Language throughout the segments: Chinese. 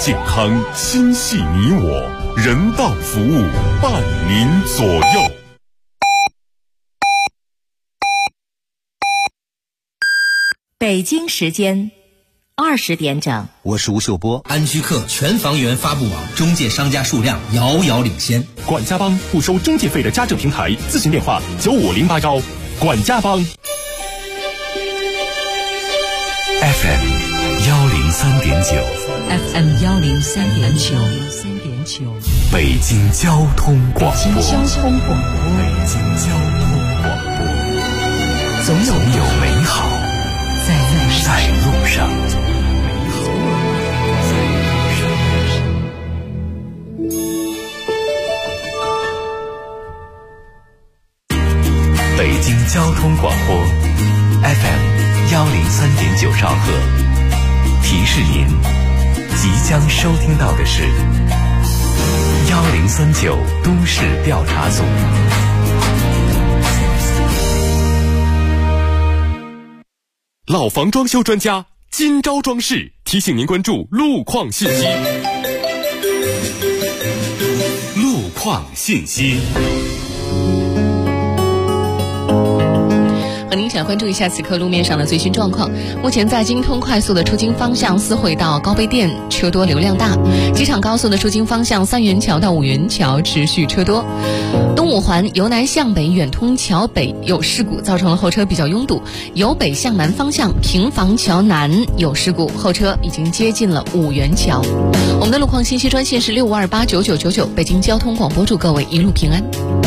健康心系你我，人道服务伴您左右。 北京时间20点整， 我是吴秀波。安居客全房源发布网，中介商家数量遥遥领先。 管家帮不收中介费的家政平台，咨询电话95081。管家帮。 FM 103.9 FM 103.9， 北京交通广播。 北京交通广播，总有美好在路上。 北京交通广播 FM 103.9兆赫，提示您即将收听到的是1039都市调查组。 老房装修专家今朝装饰提醒您关注路况信息。 路况信息。 和您一起来关注一下此刻路面上的最新状况。目前在京通快速的出京方向四惠到高碑店车多流量大，机场高速的出京方向三元桥到五元桥持续车多。东五环由南向北远通桥北有事故，造成了后车比较拥堵。由北向南方向平房桥南有事故，后车已经接近了五元桥。我们的路况信息专线是65289999，北京交通广播，祝各位一路平安。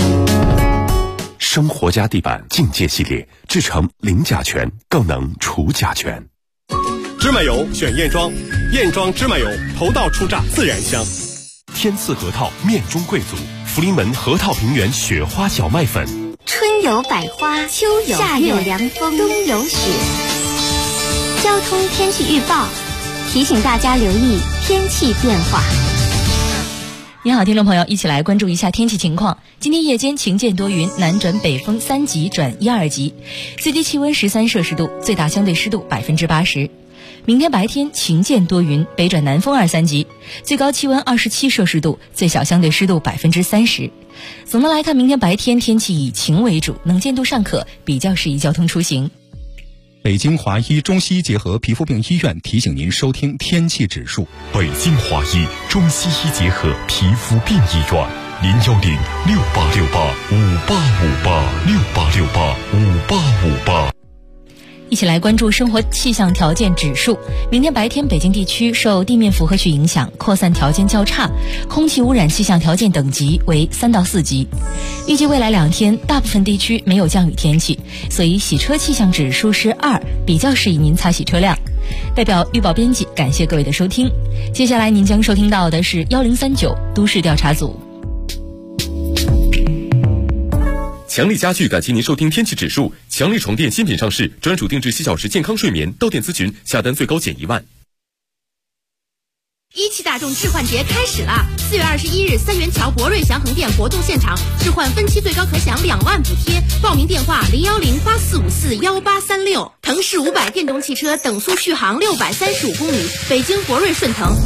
生活家地板境界系列，制成零甲醛，更能除甲醛。 芝麻油选燕庄，燕庄芝麻油头道出榨自然香。 天赐核桃面中贵族，福临门核桃平原雪花小麦粉。 春有百花，秋有夏有凉风，冬有雪。交通天气预报提醒大家留意天气变化。 你好，听众朋友，一起来关注一下天气情况。今天夜间晴见多云，南转北风3级转1、2级，最低气温13摄氏度，最大相对湿度80%。明天白天晴见多云，北转南风2、3级，最高气温27摄氏度，最小相对湿度30%。总的来看，明天白天天气以晴为主，能见度尚可，比较适宜交通出行。 北京华医中西医结合皮肤病医院提醒您收听天气指数。 北京华医中西医结合皮肤病医院，0106868585858，685858。 一起来关注生活气象条件指数。明天白天北京地区受地面复合区影响，扩散条件较差，空气污染气象条件等级为3到4级。预计未来2天大部分地区没有降雨天气，所以洗车气象指数是2，比较适宜您擦洗车辆。代表预报编辑感谢各位的收听。接下来您将收听到的是1039都市调查组。 强力家具感谢您收听天气指数。强力床垫新品上市，专属定制7小时健康睡眠，到店咨询下单最高减1万。 一汽大众置换节开始了！4月21日，三元桥博瑞祥恒店活动现场，置换分期最高可享2万补贴。报名电话01084541836。腾势500电动汽车等速续航635公里，北京博瑞顺腾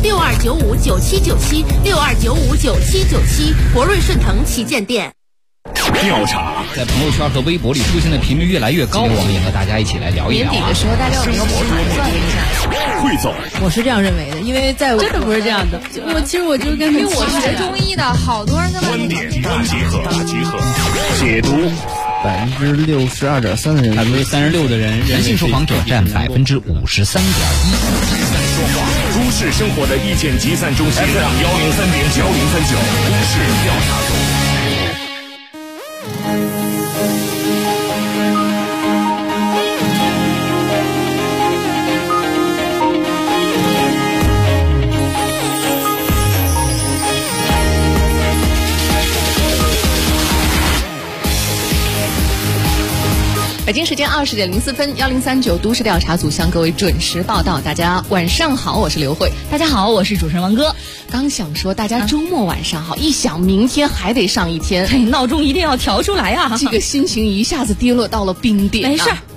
62959797，62959797，博瑞顺腾旗舰店。 调查在朋友圈和微博里出现的频率越来越高，我们也和大家一起来聊一聊。 年底的时候，大家有没有盘算一下？ 汇总， 我是这样认为的，因为在我真的不是这样的。其实我就跟因为我学中医的，好多人跟观点大集合，解读。 62.3%的人 ，36%的人，男性受访者占53.1%。 都市生活的意见集散中心，103.9，103.9都市调查组。 北京时间20点04分，1039都市调查组向各位准时报道。大家晚上好，我是刘慧。 大家好，我是主持人王哥。 刚想说大家周末晚上好，一想明天还得上一天， 闹钟一定要调出来啊！ 这个心情一下子跌落到了冰点。 没事，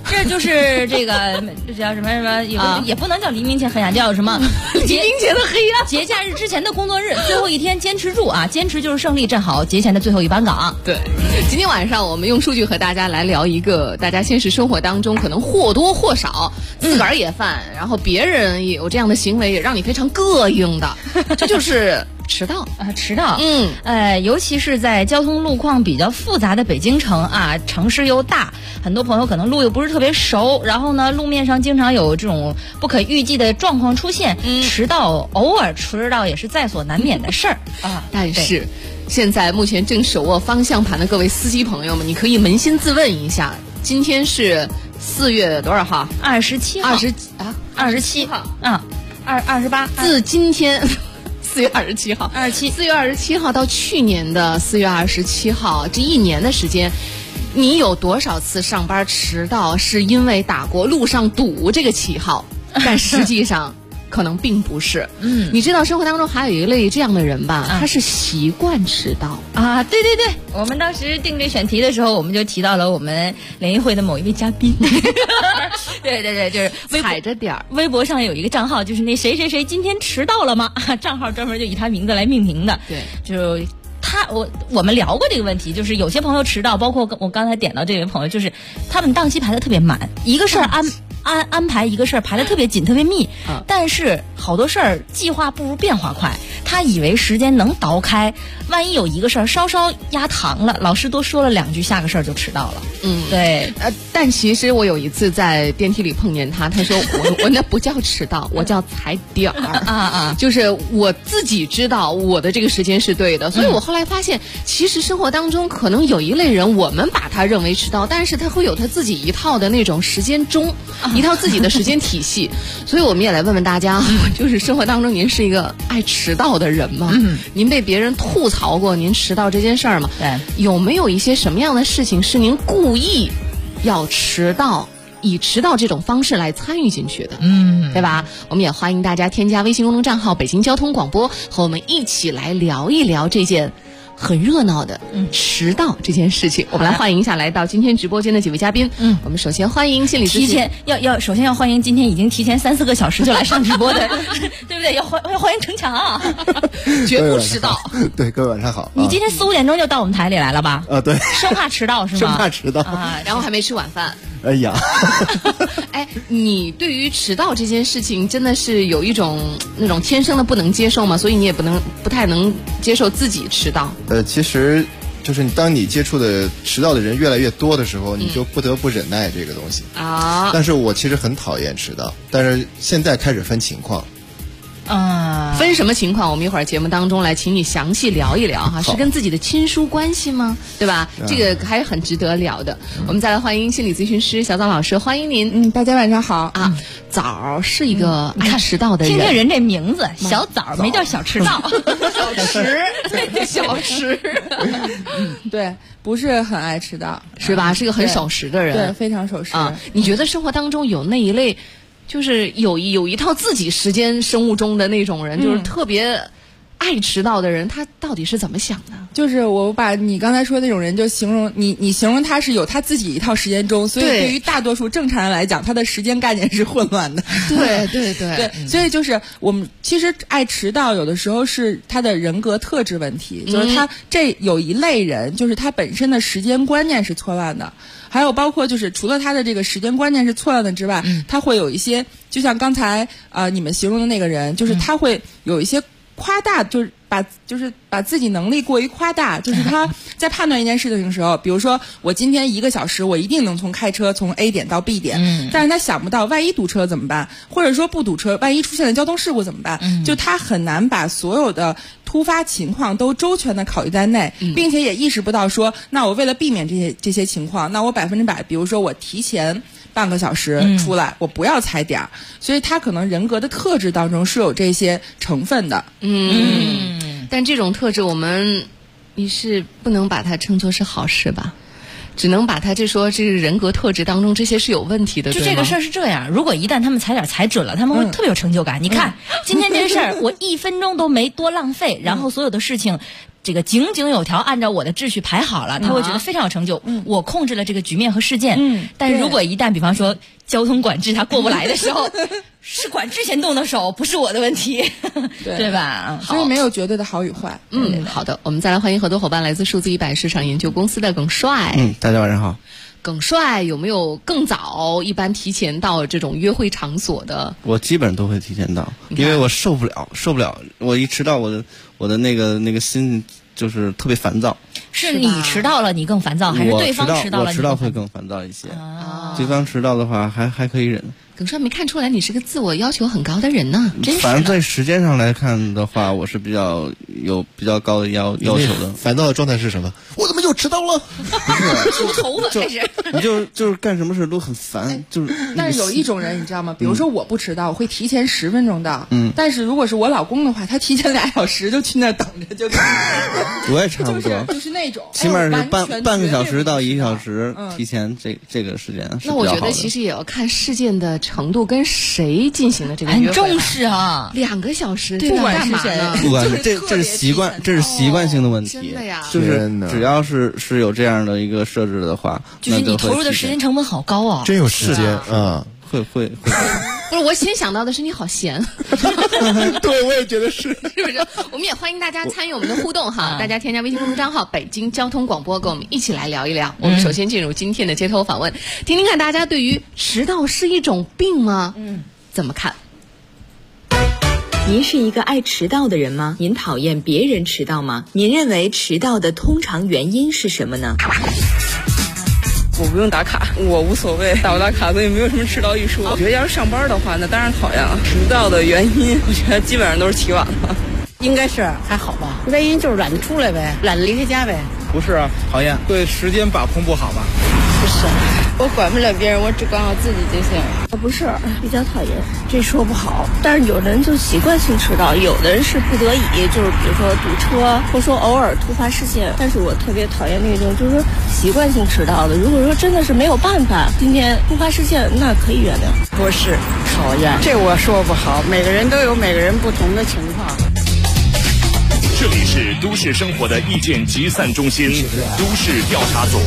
这就是这个这叫什么什么，也不能叫黎明前黑暗，叫什么黎明前的黑暗。 节假日之前的工作日，最后一天坚持住啊！坚持就是胜利，站好节前的最后一班岗。 对，今天晚上我们用数据和大家来聊一个大家现实生活当中可能或多或少自个儿也犯，然后别人也有这样的行为，也让你非常膈应的，这就是迟到啊，迟到。尤其是在交通路况比较复杂的北京城啊，城市又大，很多朋友可能路又不是特别熟，然后呢，路面上经常有这种不可预计的状况出现，迟到偶尔迟到也是在所难免的事儿啊。 但是，现在目前正手握方向盘的各位司机朋友们，你可以扪心自问一下，今天是4月多少号 ？27号。27号啊，28。 自今天。4月27号 ，4 月27号到去年的4月27号，这一年的时间，你有多少次上班迟到是因为打过路上堵这个旗号？但实际上可能并不是。你知道生活当中还有一类这样的人吧？他是习惯迟到啊。对对对，我们当时定这选题的时候，我们就提到了我们联谊会的某一位嘉宾。对对对，就是踩着点儿。 微博上有一个账号，就是那谁谁谁今天迟到了吗？账号专门就以他名字来命名的。 对， 就我们聊过这个问题，就是有些朋友迟到，包括我刚才点到这位朋友，就是他们档期排得特别满，一个事儿安排一个事儿排得特别紧特别密，但是好多事儿计划不如变化快，他以为时间能倒开，万一有一个事儿稍稍压堂了，老师多说了2句，下个事儿就迟到了。对。 但其实我有一次在电梯里碰见他说我那不叫迟到，我叫踩点儿就是我自己知道我的这个时间是对的，所以我后来发现，其实生活当中可能有一类人，我们把他认为迟到，但是他会有他自己一套的那种时间钟，一套自己的时间体系。所以我们也来问问大家，就是生活当中您是一个爱迟到的人吗？您被别人吐槽过您迟到这件事儿吗？ 对， 有没有一些什么样的事情是您故意要迟到，以迟到这种方式来参与进去的？对吧？我们也欢迎大家添加微信公众账号北京交通广播，和我们一起来聊一聊这件很热闹的迟到这件事情。我们来欢迎一下来到今天直播间的几位嘉宾。我们首先欢迎心理咨询， 首先要欢迎今天已经提前3-4个小时就来上直播的，对不对？要欢迎程强啊，绝不迟到。 对，各位晚上好。 你今天4-5点钟就到我们台里来了吧？ 对， 生怕迟到是吗？ 生怕迟到啊，然后还没吃晚饭。 哎呀， 哎，你对于迟到这件事情真的是有一种那种天生的不能接受吗？所以你也不太能接受自己迟到？ 其实就是当你接触的迟到的人越来越多的时候，你就不得不忍耐这个东西啊。 但是我其实很讨厌迟到，但是现在开始分情况。 分什么情况？我们一会儿节目当中来请你详细聊一聊哈，是跟自己的亲疏关系吗？对吧？这个还是很值得聊的。我们再来欢迎心理咨询师小枣老师，欢迎您。 大家晚上好啊。 枣是一个爱迟到的人， 听听人这名字，小枣没叫小迟到， 小迟， 对，不是很爱迟到， 是吧？是个很守时的人， 对，非常守时啊。你觉得生活当中有那一类？就是有一套自己时间生物钟的那种人，就是特别爱迟到的人，他到底是怎么想的？ 就是我把你刚才说的那种人，就形容你形容他是有他自己一套时间钟，所以对于大多数正常人来讲，他的时间概念是混乱的。 对， 所以就是我们其实爱迟到，有的时候是他的人格特质问题，就是他这有一类人，就是他本身的时间观念是错乱的。还有包括就是除了他的这个时间观念是错乱的之外，他会有一些，就像刚才你们形容的那个人，就是他会有一些夸大，就是把自己能力过于夸大，就是他在判断一件事情的时候，比如说我今天1个小时我一定能开车从 A 点到 B 点，但是他想不到万一堵车怎么办，或者说不堵车万一出现了交通事故怎么办，就他很难把所有的突发情况都周全的考虑在内，并且也意识不到说，那我为了避免这些情况，那我100%，比如说我提前半个小时出来，我不要踩点儿，所以他可能人格的特质当中是有这些成分的。 但这种特质你是不能把它称作是好事吧？只能把它这个人格特质当中这些是有问题的。 就这个事儿是这样，如果一旦他们踩点踩准了，他们会特别有成就感。你看今天这事儿，我1分钟都没多浪费，然后所有的事情这个井井有条，按照我的秩序排好了，他会觉得非常有成就。我控制了这个局面和事件。但如果一旦比方说交通管制他过不来的时候，是管制先动的手，不是我的问题，对吧？ 所以没有绝对的好与坏。 好的，我们再来欢迎合作伙伴，来自数字100市场研究公司的耿帅。 大家晚上好。 耿帅有没有更早一般提前到这种约会场所的？ 我基本都会提前到，因为我受不了，我一迟到我的那个心就是特别烦躁。 是你迟到了你更烦躁，还是对方迟到了你更烦躁？ 我迟到会更烦躁一些。对方迟到的话还可以忍。 耿帅没看出来你是个自我要求很高的人呢，真是。 反正在时间上来看的话，我是有比较高的要求的。 烦躁的状态是什么？我怎么又迟到了？ 梳头发开始。 你就是干什么事都很烦，就是。 但是有一种人你知道吗？比如说我不迟到，我会提前10分钟到。但是如果是我老公的话，他提前2小时就去那等着就。 我也差不多。 就是那种。 起码是半个小时到1小时提前这个时间是比较好的。 那我觉得其实也要看事件的程度跟谁进行的这个约会。 很重视啊 ，2个小时， 不管是谁， 不管这是习惯，这是习惯性的问题。 真的呀， 就是只要是有这样的一个设置的话， 就是你投入的时间成本好高啊， 真有时间啊， 会。 不是，我先想到的是你好闲。 对，我也觉得是， 是不是？我们也欢迎大家参与我们的互动哈，大家添加微信公众账号北京交通广播，跟我们一起来聊一聊。我们首先进入今天的街头访问，听听看大家对于迟到是一种病吗？怎么看？ 您是一个爱迟到的人吗？您讨厌别人迟到吗？您认为迟到的通常原因是什么呢？ 我不用打卡，我无所谓打不打卡，所以没有什么迟到一说。我觉得要是上班的话，那当然讨厌了。迟到的原因，我觉得基本上都是起晚了。 应该是还好吧，原因就是懒得出来呗，懒得离开家呗。 不是啊，讨厌，对时间把控不好吧？ 不是，我管不了别人，我只管好自己就行。 不是，比较讨厌，这说不好。但是有的人就习惯性迟到，有的人是不得已，就是比如说堵车，或者说偶尔突发事件。但是我特别讨厌那种就是说习惯性迟到的。如果说真的是没有办法，今天突发事件，那可以原谅。 不是讨厌，这我说不好，每个人都有每个人不同的情况。 这里是都市生活的意见集散中心，都市调查组。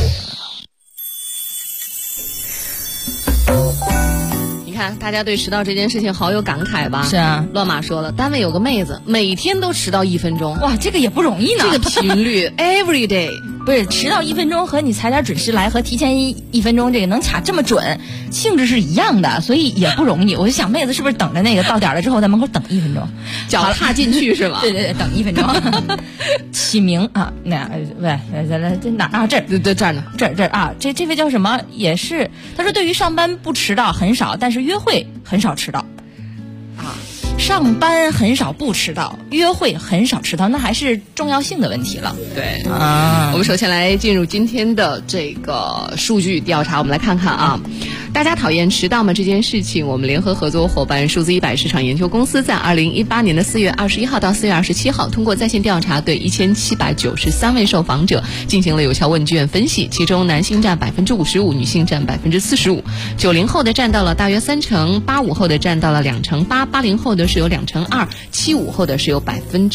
你看，大家对迟到这件事情好有感慨吧？ 是啊， 乱马说了，单位有个妹子，每天都迟到1分钟。 哇，这个也不容易呢。 这个频率 ，every day。 不是迟到1分钟和你踩点准时来和提前1分钟这个能卡这么准，性质是一样的，所以也不容易。我就想妹子是不是等着那个到点了之后在门口等1分钟， 脚踏进去是吧？ 对，等1分钟。起名啊，那喂，这哪啊？这儿呢？这儿啊，这位叫什么？也是，他说对于上班不迟到很少，但是约会很少迟到。上班很少不迟到，约会很少迟到，那还是重要性的问题了。 对啊，我们首先来进入今天的这个数据调查，我们来看看啊，大家讨厌迟到吗？这件事情，我们联合合作伙伴数字100市场研究公司在2018年的4月21号到4月27号，通过在线调查对1793位受访者进行了有效问卷分析，其中男性占55%，女性占45%，90后的占到了大约30%，85后的占到了28%，80后的是有2%，75后的是有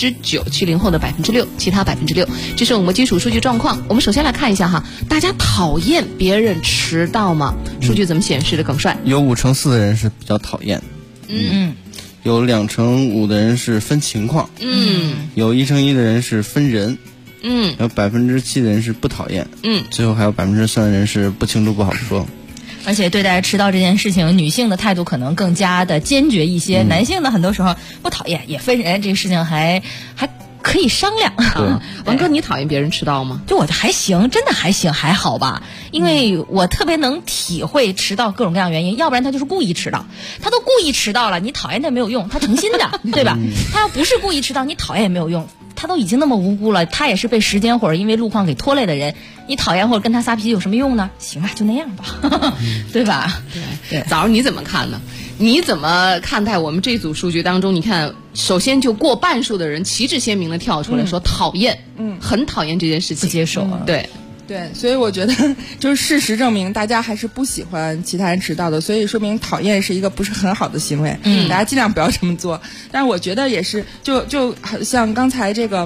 9%，70后的6%，其他6%。这是我们基础数据状况。我们首先来看一下哈，大家讨厌别人迟到吗？数据怎么显示的？耿帅， 有5%4的人是比较讨厌，有2%5的人是分情况，有1%1的人是分人，有7%的人是不讨厌，最后还有3%的人是不清楚不好说。 而且对待迟到这件事情，女性的态度可能更加的坚决一些，男性呢很多时候不讨厌也分人，这个事情还可以商量。 王哥，你讨厌别人迟到吗？ 就我还行，真的还行，还好吧。因为我特别能体会迟到各种各样原因，要不然他就是故意迟到。他都故意迟到了，你讨厌他没有用，他诚心的，对吧？他要不是故意迟到，你讨厌也没有用。他都已经那么无辜了，他也是被时间或者因为路况给拖累的人，你讨厌或者跟他撒脾气有什么用呢？行吧，就那样吧，对吧？ 对。早上你怎么看呢？你怎么看待我们这组数据当中？你看，首先就过半数的人旗帜鲜明的跳出来说讨厌，很讨厌这件事情， 不接受。 对，所以我觉得就是事实证明，大家还是不喜欢其他人迟到的，所以说明讨厌是一个不是很好的行为。大家尽量不要这么做。但是我觉得也是，就像刚才这个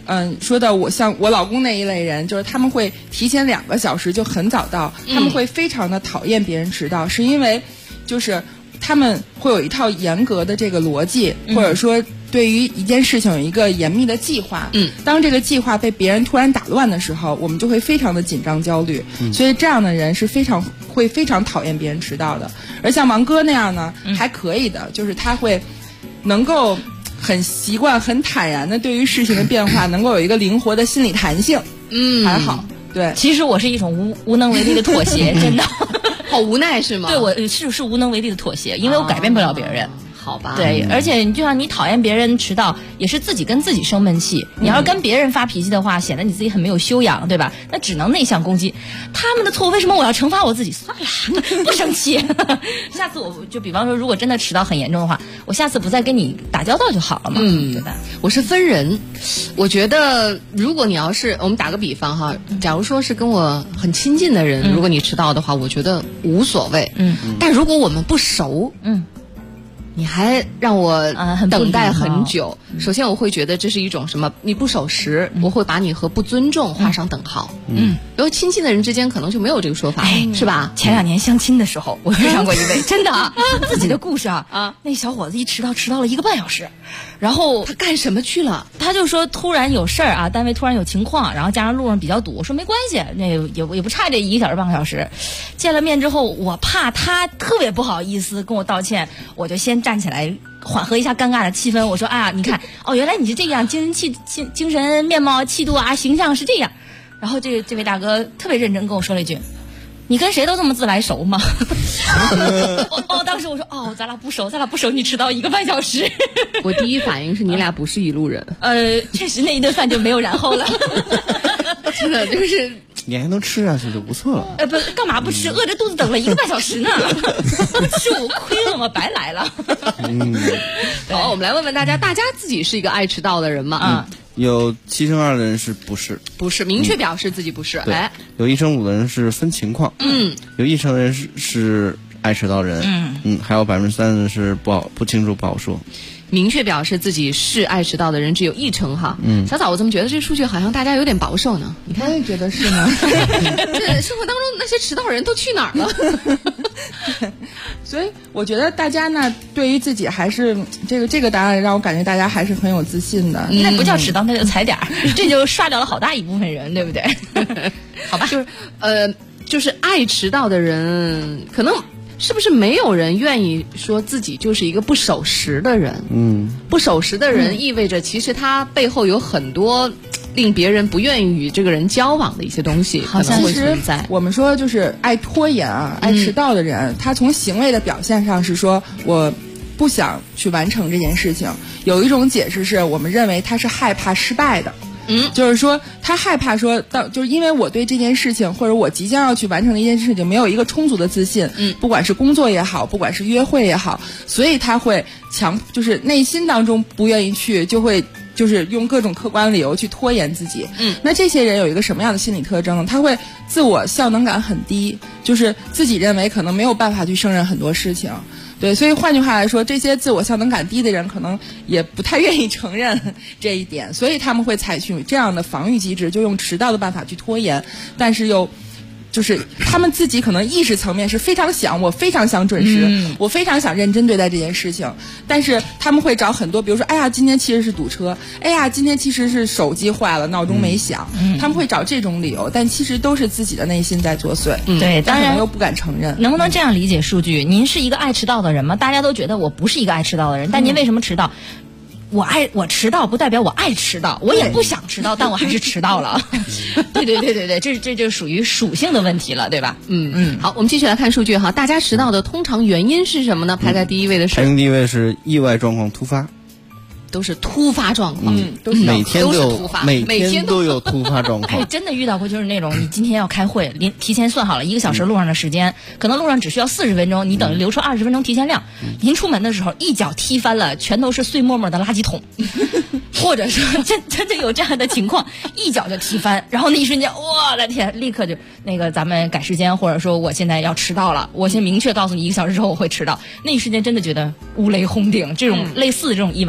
说的我像我老公那一类人，就是他们会提前2个小时就很早到，他们会非常的讨厌别人迟到，是因为就是他们会有一套严格的这个逻辑，或者说对于一件事情有一个严密的计划。当这个计划被别人突然打乱的时候，我们就会非常的紧张焦虑。所以这样的人是非常讨厌别人迟到的。而像王哥那样呢，还可以的，就是他会能够很习惯、很坦然的对于事情的变化，能够有一个灵活的心理弹性。还好。对， 其实我是一种无能为力的妥协，真的。 好无奈是吗？ 对，我是无能为力的妥协，因为我改变不了别人。 好吧， 对，而且就像你讨厌别人迟到，也是自己跟自己生闷气。你要是跟别人发脾气的话，显得你自己很没有修养，对吧？那只能内向攻击，他们的错误为什么我要惩罚我自己？算了，不生气。下次我就比方说，如果真的迟到很严重的话，我下次不再跟你打交道就好了嘛，对吧？ 我是分人，我觉得如果你要是我们打个比方哈，假如说是跟我很亲近的人，如果你迟到的话，我觉得无所谓。但如果我们不熟，你还让我等待很久，首先我会觉得这是一种什么？你不守时，我会把你和不尊重画上等号。然后亲近的人之间可能就没有这个说法，是吧？ 前2年相亲的时候，我遇上过一位，真的自己的故事啊。那小伙子迟到了1个半小时，然后他干什么去了？ 他就说突然有事儿啊，单位突然有情况，然后加上路上比较堵，我说没关系，那也不差这1个小时半个小时。见了面之后，我怕他特别不好意思跟我道歉，我就先站起来缓和一下尴尬的气氛。我说你看原来你是这样，精神面貌气度啊形象是这样。然后这位大哥特别认真跟我说了一句：“你跟谁都这么自来熟吗？”当时我说咱俩不熟，你迟到1个半小时。 我第一反应是你俩不是一路人。 确实那一顿饭就没有然后了。 真的就是你还能吃下去就不错了。 不干嘛不吃？饿着肚子等了1个半小时呢。不吃我亏了吗？白来了。 好，我们来问问大家自己是一个爱迟到的人吗？ 有7成2的人是不是明确表示自己不是。 有1成5的人是分情况。有1成的人是爱迟到人。还有3%的人是不清楚不好说。 明确表示自己是爱迟到的人只有1成哈。小枣，我怎么觉得这数据好像大家有点保守呢？你看， 我也觉得是呢。 这生活当中那些迟到人都去哪儿了？ 所以我觉得大家呢，对于自己还是这个答案让我感觉大家还是很有自信的。 那不叫迟到，那就踩点儿，这就刷掉了好大一部分人，对不对？好吧， 就是爱迟到的人，可能是不是没有人愿意说自己就是一个不守时的人？不守时的人意味着其实他背后有很多令别人不愿意与这个人交往的一些东西，可能会存在。 我们说就是爱拖延爱迟到的人，他从行为的表现上是说我不想去完成这件事情。有一种解释是我们认为他是害怕失败的。就是说他害怕说就是因为我对这件事情或者我即将要去完成的一件事情没有一个充足的自信，不管是工作也好，不管是约会也好，所以他会就是内心当中不愿意去，就会就是用各种客观理由去拖延自己。那这些人有一个什么样的心理特征呢？他会自我效能感很低，就是自己认为可能没有办法去胜任很多事情。对，所以换句话来说，这些自我效能感低的人可能也不太愿意承认这一点，所以他们会采取这样的防御机制，就用迟到的办法去拖延，但是又就是他们自己可能意识层面是我非常想准时，我非常想认真对待这件事情，但是他们会找很多，比如说今天其实是堵车，今天其实是手机坏了，闹钟没响，他们会找这种理由，但其实都是自己的内心在作祟。 对，当然又不敢承认。 能不能这样理解数据？您是一个爱迟到的人吗？大家都觉得我不是一个爱迟到的人，但您为什么迟到？我迟到不代表我爱迟到，我也不想迟到，但我还是迟到了。对，这就属于属性的问题了，对吧？ 好，我们继续来看数据哈。大家迟到的通常原因是什么呢？排在第一位的是排名第一位是意外状况突发。 都是突发状况， 每天都有突发， 每天都有突发状况。 真的遇到过，就是那种你今天要开会，提前算好了1个小时路上的时间，可能路上只需要40分钟，你等于留出20分钟提前量。您出门的时候一脚踢翻了全都是碎沫沫的垃圾桶，或者说真的有这样的情况，一脚就踢翻，然后那一瞬间，我的天，立刻就咱们改时间，或者说我现在要迟到了，我先明确告诉你1个小时之后我会迟到，那一瞬间真的觉得乌雷轰顶，这种类似的这种意外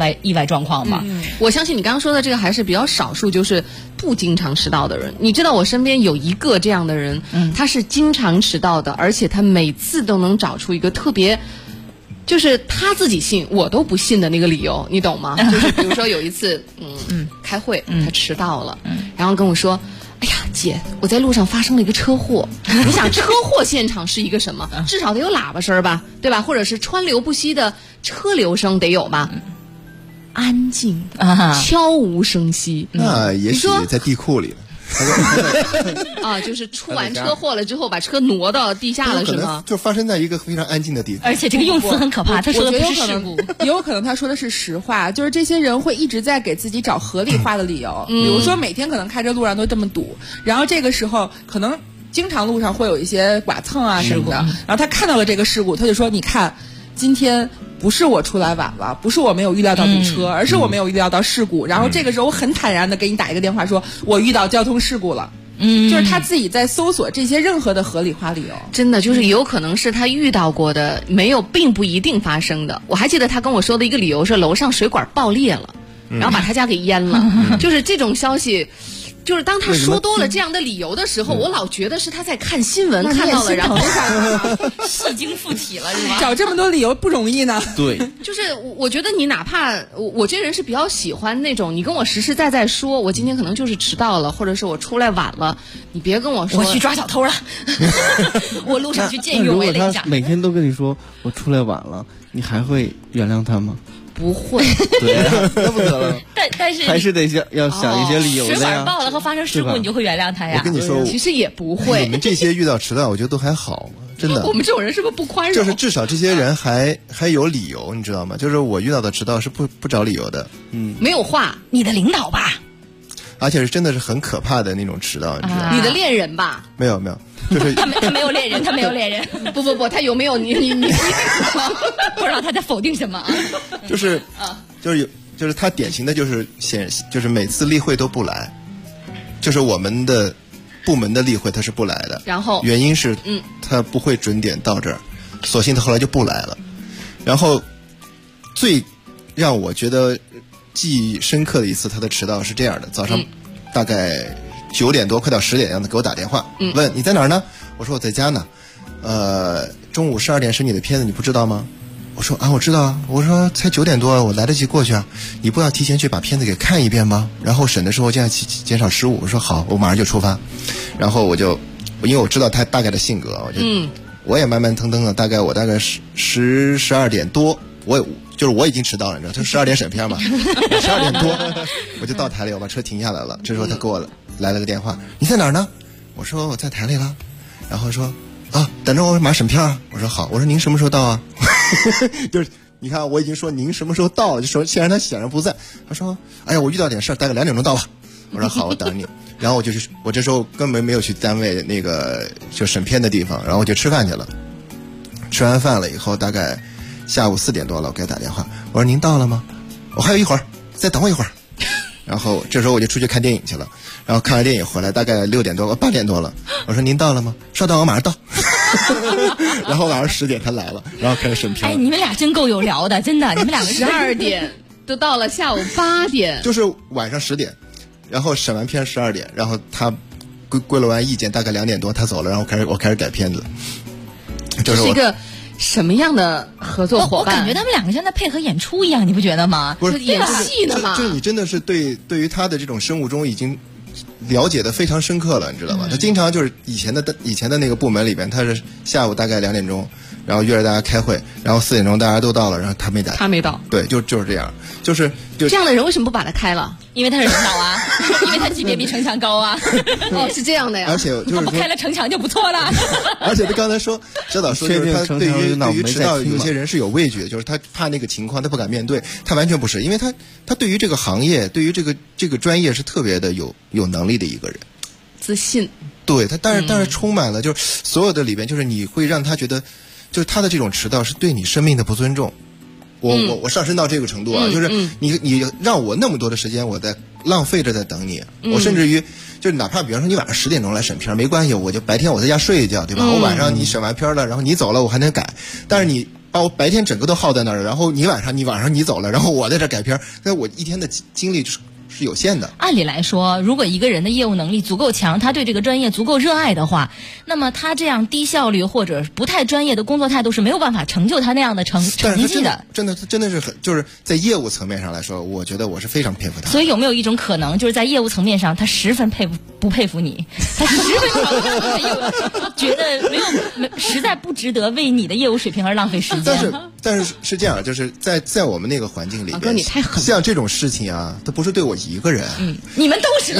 状况吧。 我相信你刚刚说的这个还是比较少数，就是不经常迟到的人。你知道我身边有一个这样的人，他是经常迟到的，而且他每次都能找出一个特别。就是他自己信，我都不信的那个理由，你懂吗？就是比如说有一次，开会他迟到了，然后跟我说：“哎呀，姐，我在路上发生了一个车祸。”你想，车祸现场是一个什么？至少得有喇叭声吧，对吧？或者是川流不息的车流声得有吧？安静，悄无声息。 那也许在地库里了。 啊，就是出完车祸了之后，把车挪到地下了，是吗？ 就发生在一个非常安静的地方。 而且这个用词很可怕，他说的不是事故， 也有可能他说的是实话。就是这些人会一直在给自己找合理化的理由，比如说每天可能开车路上都这么堵，然后这个时候可能经常路上会有一些剐蹭啊什么的，然后他看到了这个事故，他就说：“你看，今天。”不是我出来晚了，不是我没有预料到堵车，而是我没有预料到事故。然后这个时候我很坦然的给你打一个电话，说我遇到交通事故了。就是他自己在搜索这些任何的合理化理由。 真的就是有可能是他遇到过的，没有并不一定发生的。我还记得他跟我说的一个理由是楼上水管爆裂了，然后把他家给淹了。就是这种消息。就是当他说多了这样的理由的时候，我老觉得是他在看新闻看到了，然后戏精附体了，是吗？ 找这么多理由不容易呢。 对， 就是我觉得你哪怕我这人是比较喜欢那种你跟我实实在在说，我今天可能就是迟到了，或者是我出来晚了，你别跟我说我去抓小偷了，我路上去见义勇为了一下。 每天都跟你说我出来晚了，你还会原谅他吗？ 不会， 对啊，那不得了。 但是还是得要想一些理由的呀。 水管爆了和发生事故，你就会原谅他呀。 我跟你说， 其实也不会。 你们这些遇到迟到，我觉得都还好嘛，真的。 我们这种人是不是不宽容？ 就是至少这些人还有理由，你知道吗？就是我遇到的迟到是不找理由的， 没有话， 你的领导吧。 而且是真的是很可怕的那种迟到，你知道吗？ 你的恋人吧？ 没有，就是他没有恋人，他没有恋人。 不，他有没有你？ 不知道他在否定什么？ 就是他典型的就是每次例会都不来，就是我们的部门的例会他是不来的， 然后原因是他不会准点到这儿，索性他后来就不来了。然后最让我觉得记忆深刻的一次他的迟到是这样的：早上大概9点多快到10点的样子给我打电话，问你在哪儿呢？我说我在家呢。中午12点审你的片子你不知道吗？我说啊，我知道啊。我说才9点多，我来得及过去啊。你不要提前去把片子给看一遍吗？然后审的时候这样减少失误。我说好，我马上就出发。然后因为我知道他大概的性格，我也慢慢腾腾的，大概12点多，我已经迟到了，你知道，就12点审片嘛，12点多我就到台里，我把车停下来了。这时候他给我来了个电话，你在哪儿呢？我说我在台里了。然后说啊，等着我马上审片啊。我说好。我说您什么时候到啊？就是你看我已经说您什么时候到了，就说显然不在。他说哎呀，我遇到点事儿，大概2点钟到吧。我说好，我等你。然后我这时候根本没有去单位那个就审片的地方，然后我就吃饭去了。吃完饭了以后，大概下午4点多了，我给他打电话，我说您到了吗？我还有一会儿，再等我一会儿。然后这时候我就出去看电影去了，然后看完电影回来大概8点多了，我说您到了吗？稍等，我马上到。然后晚上10点他来了，然后开始审片。 哎，你们俩真够有聊的，真的，你们两个 12点都到了下午8点， 就是晚上10点，然后审完片12点，然后他归了完意见，大概2点多他走了，然后我开始改片子。 这是一个什么样的合作伙伴？ 我感觉他们两个像在配合演出一样，你不觉得吗？ 不是演戏呢吗？ 就是你真的是对于他的这种生物钟已经了解的非常深刻了，你知道吗？他经常就是以前的那个部门里边，他是下午大概2点钟，然后约着大家开会，然后4点钟大家都到了，然后他没到。对，就是这样，就是这样的人为什么不把他开了？ 因为他是领导啊，因为他级别比城墙高啊。 哦，是这样的呀。 而且就是不开了城墙就不错了。 而且他刚才说，指导说就是他对于迟到有些人是有畏惧的，就是他怕那个情况，他不敢面对。他完全不是，因为他对于这个行业，对于这个专业是特别的有能力的一个人， 自信。 对他，但是充满了就是所有的里边，就是你会让他觉得，就是他的这种迟到是对你生命的不尊重。我上升到这个程度啊，就是你让我那么多的时间我在浪费着在等你，我甚至于就是哪怕比方说你晚上10点钟来审片没关系，我就白天我在家睡一觉，对吧？我晚上你审完片了，然后你走了我还能改，但是把我白天整个都耗在那儿，然后你晚上你走了，然后我在这改片，那我一天的精力是有限的。 按理来说，如果一个人的业务能力足够强，他对这个专业足够热爱的话，那么他这样低效率或者不太专业的工作态度是没有办法成就他那样的成绩的。 真的是很，就是在业务层面上来说，我觉得我是非常佩服他。 所以有没有一种可能，就是在业务层面上，他十分不佩服你，他十分讨厌你的业务，觉得实在不值得为你的业务水平而浪费时间。 但是是这样，就是在我们那个环境里边， 你太狠了， 像这种事情啊，它不是对我一个人， 你们都是，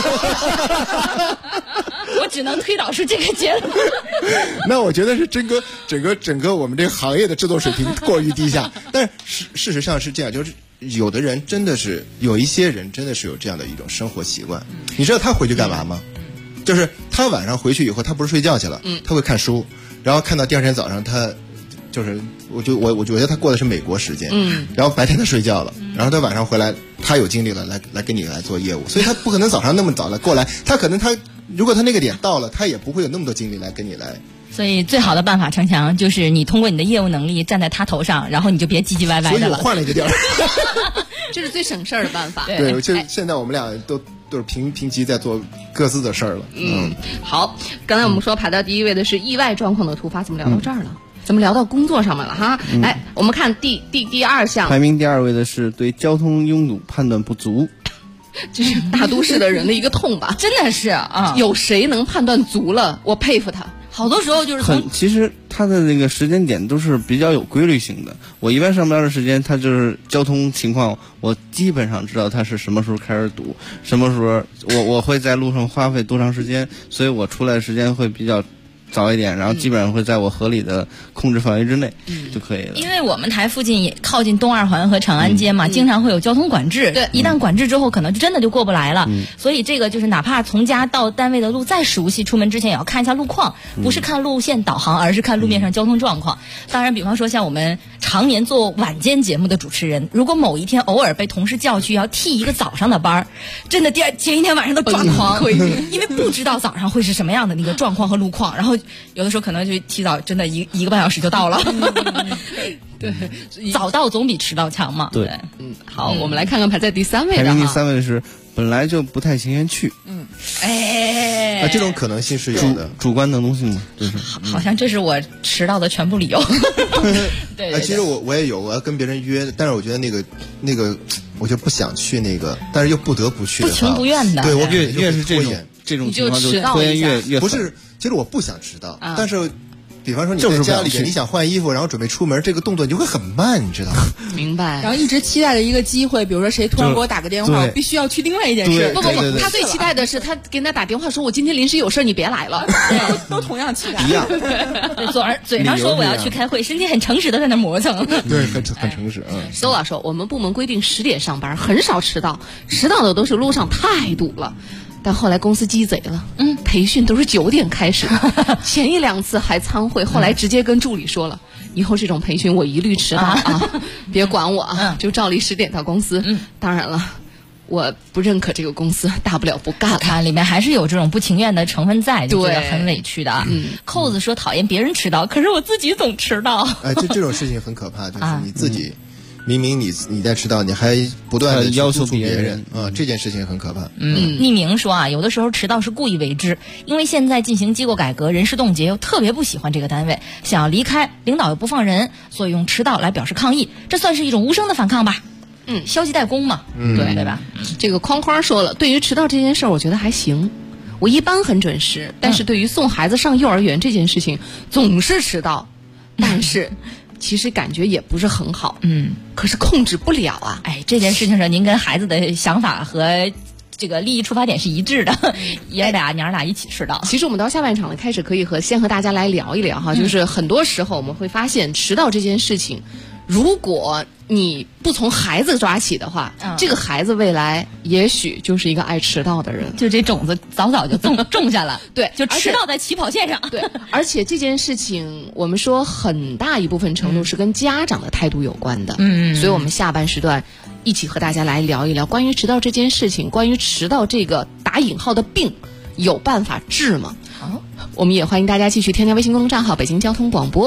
我只能推导出这个结论。 那我觉得是整个我们这个行业的制作水平过于低下。但是事实上是这样，就是有的人真的是有一些人真的是有这样的一种生活习惯。你知道他回去干嘛吗？就是他晚上回去以后，他不是睡觉去了，他会看书，然后看到第二天早上他。就是我觉得他过的是美国时间，然后白天他睡觉了，然后他晚上回来，他有精力了来跟你来做业务，所以他不可能早上那么早来过来，如果他那个点到了，他也不会有那么多精力来跟你来。 所以最好的办法，程强，就是你通过你的业务能力站在他头上，然后你就别唧唧歪歪的了。 所以我换了一个地儿， 这是最省事儿的办法。 对，就现在我们俩都是平级在做各自的事儿了。 好，刚才我们说排到第一位的是意外状况的突发，怎么聊到这儿了？怎么聊到工作上面了哈？来，我们看第二项， 排名第2位的是对交通拥堵判断不足， 这是大都市的人的一个痛吧？ 真的是啊， 有谁能判断足了？我佩服他。 好多时候就是其实他的那个时间点都是比较有规律性的。我一般上班的时间，他就是交通情况，我基本上知道他是什么时候开始堵，什么时候我会在路上花费多长时间，所以我出来的时间会比较早一点，然后基本上会在我合理的控制范围之内就可以了。 因为我们台附近也靠近东二环和长安街嘛，经常会有交通管制。对，一旦管制之后，可能真的就过不来了。所以这个就是哪怕从家到单位的路再熟悉，出门之前也要看一下路况，不是看路线导航，而是看路面上交通状况。当然，比方说像我们常年做晚间节目的主持人，如果某一天偶尔被同事叫去要替一个早上的班，真的前一天晚上都抓狂，因为不知道早上会是什么样的那个状况和路况，然后有的时候可能就提早真的一个半小时就到了。 对， 早到总比迟到强嘛。 对， 好，我们来看看排在第3位的。 排名第3位是本来就不太情愿去。 这种可能性是有的， 主观能动性嘛，就是好像这是我迟到的全部理由。对， 其实我也有，我要跟别人约，但是我觉得那个，我就不想去那个，但是又不得不去的话， 不情不愿的。 对，我越是这种情况就拖延越不是，其实我不想迟到，但是。比方说你在家里边，你想换衣服，然后准备出门，这个动作你就会很慢，你知道吗？ 明白。 然后一直期待的一个机会，比如说谁突然给我打个电话，我必须要去另外一件事。 不，他最期待的是他给他打电话说：“我今天临时有事，你别来了。” 都同样期待。 一样。 嘴上说我要去开会，身体很诚实的在那磨蹭。 对，很诚实。 邹老师，我们部门规定10点上班，很少迟到，迟到的都是路上太堵了。但后来公司鸡贼了，培训都是9点开始，前1、2次还参会，后来直接跟助理说了，以后这种培训我一律迟到啊，别管我啊，就照例10点到公司。当然了，我不认可这个公司，大不了不干了。 看里面还是有这种不情愿的成分在，就觉得很委屈的。扣子说讨厌别人迟到，可是我自己总迟到。 这种事情很可怕，就是你自己。明明你在迟到，你还不断的要求别人这件事情很可怕。 匿名说啊，有的时候迟到是故意为之，因为现在进行机构改革，人事冻结，又特别不喜欢这个单位，想要离开，领导又不放人，所以用迟到来表示抗议，这算是一种无声的反抗吧。消极怠工嘛，对吧？ 这个框框说了，对于迟到这件事儿，我觉得还行。我一般很准时，但是对于送孩子上幼儿园这件事情，总是迟到，但是。其实感觉也不是很好，可是控制不了啊。 这件事情上，您跟孩子的想法和这个利益出发点是一致的，爷俩娘俩一起迟到。 其实我们到下半场呢，开始可以先和大家来聊一聊哈，就是很多时候我们会发现迟到这件事情，如果你不从孩子抓起的话，这个孩子未来也许就是一个爱迟到的人， 就这种子早早就种下了。 对， 就迟到在起跑线上。 对，而且这件事情我们说很大一部分程度是跟家长的态度有关的。所以我们下半时段一起和大家来聊一聊关于迟到这件事情，关于迟到这个打引号的病，有办法治吗？我们也欢迎大家继续添加微信公众账号北京交通广播。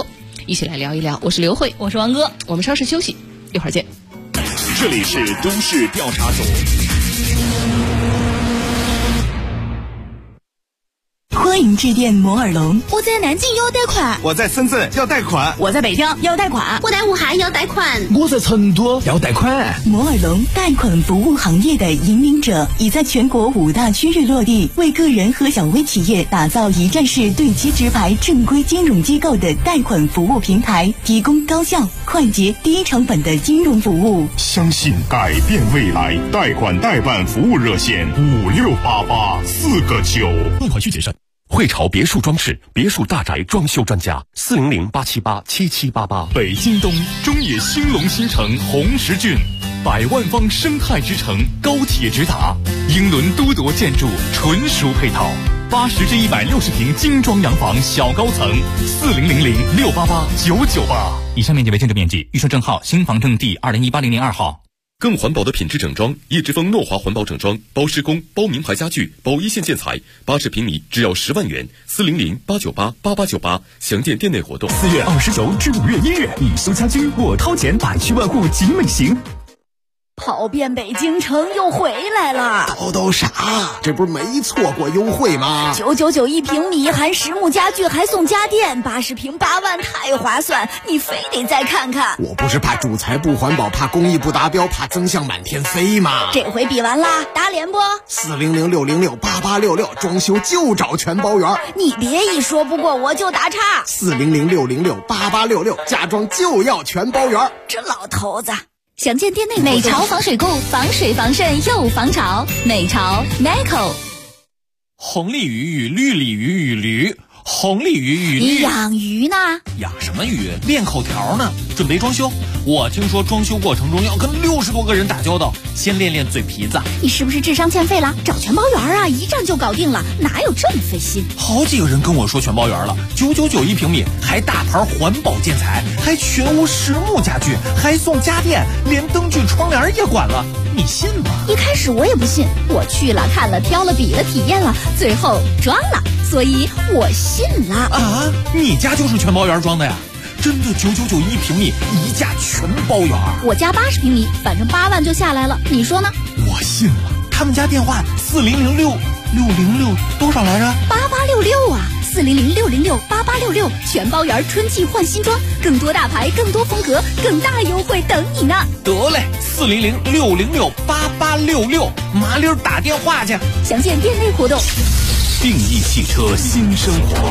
一起来聊一聊。我是刘慧， 我是王哥， 我们稍事休息，一会儿见。 这里是都市调查组。 欢迎致电摩尔龙。 我在南京要贷款， 我在深圳要贷款， 我在北京要贷款， 我在武汉要贷款， 我在成都要贷款。 摩尔龙贷款服务行业的引领者，已在全国5大区域落地，为个人和小微企业打造一站式对接直排正规金融机构的贷款服务平台，提供高效、快捷、低成本的金融服务。 相信改变未来，贷款代办服务热线5688-4个9。 贷款需谨慎。汇潮别墅装饰，别墅大宅装修专家，400-878-7788。 北京东中野兴隆新城红石郡，100万方生态之城，高铁直达，英伦都铎建筑，纯属配套。80至160平精装洋房小高层，4000-688-998。 以上面积为建筑面积，预售证号新房证第2018-02号。 更环保的品质整装，叶之峰诺华环保整装，包施工，包名牌家具，包一线建材，80平米只要10万元，400-898-8898，详见店内活动。 4月29至5月1日，你修家居，我掏钱，百区万户集美行。 跑遍北京城又回来了， 都傻，这不是没错过优惠吗 ？999一平米，含实木家具还送家电，80平8万，太划算，你非得再看看。 我不是怕主材不环保，怕工艺不达标，怕增项满天飞吗？ 这回比完啦，打脸不？400-606-8866，装修就找全包圆。你别一说不过我就打岔。 400-606-8866，家装就要全包圆。 这老头子。详见店内美潮防水固，防水防渗又防潮。美潮 Meco。 红鲤鱼与绿鲤鱼与驴，红鲤鱼与你养鱼呢？ 养什么鱼？练口条呢。准备装修，我听说装修过程中要跟60多个人打交道，先练练嘴皮子。 你是不是智商欠费了？找全包圆啊，一站就搞定了，哪有这么费心？ 好几个人跟我说全包圆了，999一平米，还大牌环保建材，还全屋实木家具，还送家电，连灯具窗帘也管了，你信吗？ 一开始我也不信，我去了看了挑了比了体验了，最后装了，所以我信了。 啊，你家就是全包圆装的呀？真的999一平米，一价全包圆。 我家80平米，反正8万就下来了，你说呢？ 我信了。他们家电话400-606多少来着 ？8866啊，400-606-8866，全包圆，春季换新装，更多大牌，更多风格，更大优惠等你呢。 得嘞，400-606-8866，麻溜打电话去。 详见店内活动。 定义汽车新生活，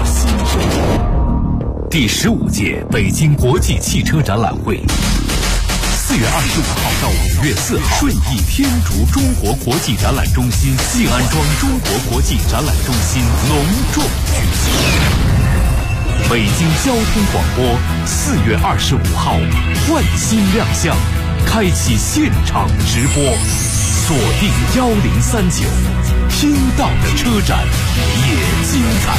第15届北京国际汽车展览会，4月25号到5月4号，顺义天竺中国国际展览中心西安庄中国国际展览中心隆重举行。北京交通广播4月25号换新亮相，开启现场直播，锁定1039，听到的车展也精彩。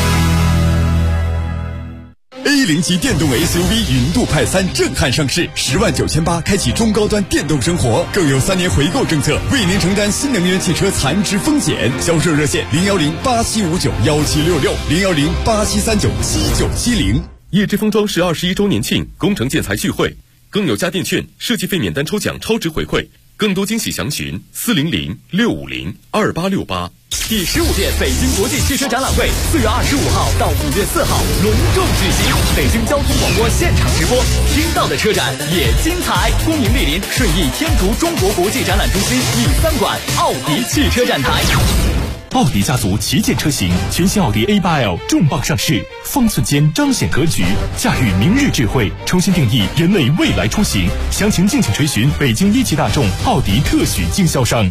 A0级电动 SUV 云度派3震撼上市，10.98万开启中高端电动生活，更有3年回购政策，为您承担新能源汽车残值风险。销售热线010-8759-1766，010-8739-7970。 叶之峰装饰21周年庆工程建材聚会，更有家电券、设计费免单抽奖超值回馈，更多惊喜详询400-650-2868。 第15届北京国际汽车展览会4月25号到5月4号隆重举行，北京交通广播现场直播，听到的车展也精彩。恭迎莅临顺义天竺中国国际展览中心E3馆奥迪汽车展台。 奥迪家族旗舰车型，全新奥迪 A8L 重磅上市，方寸间彰显格局，驾驭明日智慧，重新定义人类未来出行。详情敬请垂询北京1汽大众奥迪特许经销商。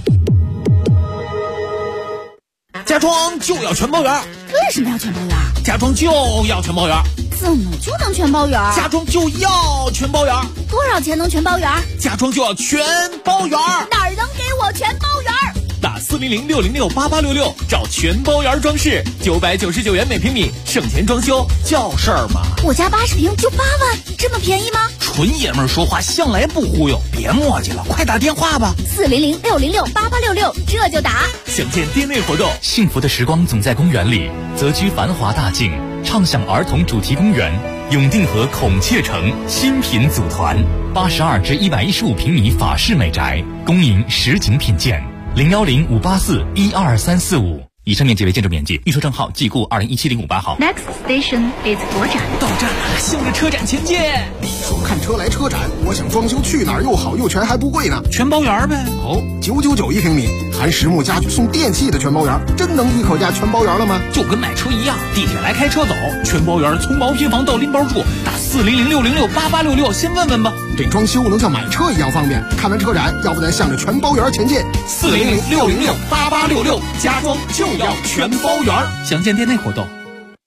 家装就要全包圆。 为什么要全包圆？ 家装就要全包圆。 怎么就能全包圆？ 家装就要全包圆。 多少钱能全包圆？ 家装就要全包圆。 哪儿能给我全包圆？ 打400-606-8866，找全包圆装饰，999元每平米，省钱装修叫事儿吗？ 我家80平就8万，这么便宜吗？ 纯爷们儿说话向来不忽悠，别磨叽了，快打电话吧。 400-606-8866，这就打。 详见店内活动。 幸福的时光总在公园里，择居繁华大境，畅享儿童主题公园。 永定河孔雀城新品组团，82至115平米法式美宅，恭迎实景品鉴。010-584-12345。以上面积为建筑面积，预售证号即固2017-08号。 Next station is 国展。 到站了，向着车展前进。 说看车来车展，我想装修去哪儿又好又全还不贵呢？ 全包圆呗。 哦，999一平米，含实木家具送电器的全包圆，真能一口价全包圆了吗？ 就跟买车一样，地铁来开车走，全包圆，从毛坯房到拎包住，打400-606-8866，先问问吧。 这装修能像买车一样方便。看完车展，要不咱向着全包圆前进。 400-606-8866，家装就要全包圆。详见店内活动。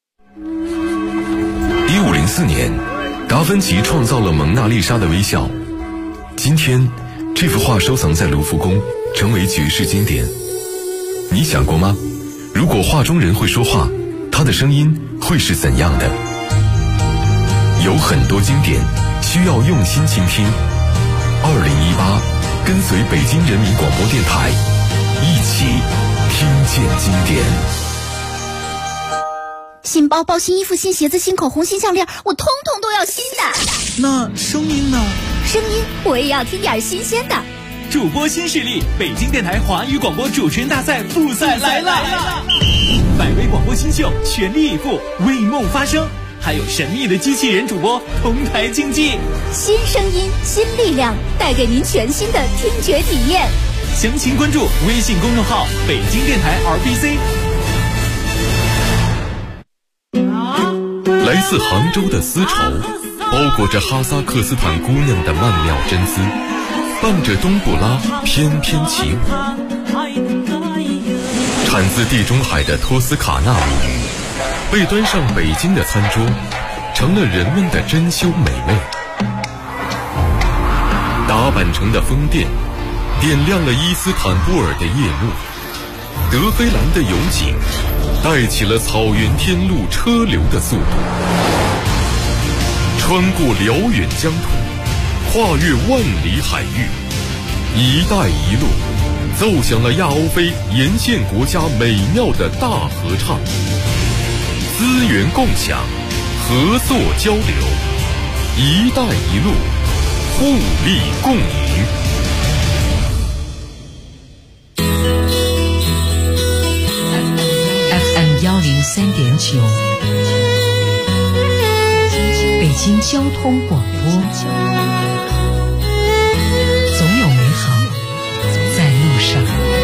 1504年，达芬奇创造了蒙娜丽莎的微笑。今天，这幅画收藏在卢浮宫，成为举世经典。你想过吗？如果画中人会说话，他的声音会是怎样的？有很多经典需要用心倾听。2018，跟随北京人民广播电台，一起听见经典。 新包包、新衣服、新鞋子、新口红、新项链，我通通都要新的。 那声音呢？ 声音我也要听点新鲜的。 主播新势力，北京电台华语广播主持人大赛复赛来了！100位广播新秀全力以赴，为梦发声，还有神秘的机器人主播同台竞技。 新声音，新力量，带给您全新的听觉体验。 详情关注微信公众号北京电台 RBC。 来自杭州的丝绸，包裹着哈萨克斯坦姑娘的曼妙真丝，伴着冬不拉翩翩起舞。产自地中海的托斯卡纳母鱼，被端上北京的餐桌，成了人们的珍馐美味。达坂城的风电点亮了伊斯坦布尔的夜幕，德黑兰的勇景带起了草原天路车流的速度，穿过辽远疆土，跨越万里海域，一带一路奏响了亚欧非沿线国家美妙的大合唱。资源共享，合作交流，一带一路，互利共赢。 FM103.9，北京交通广播，总有美好在路上。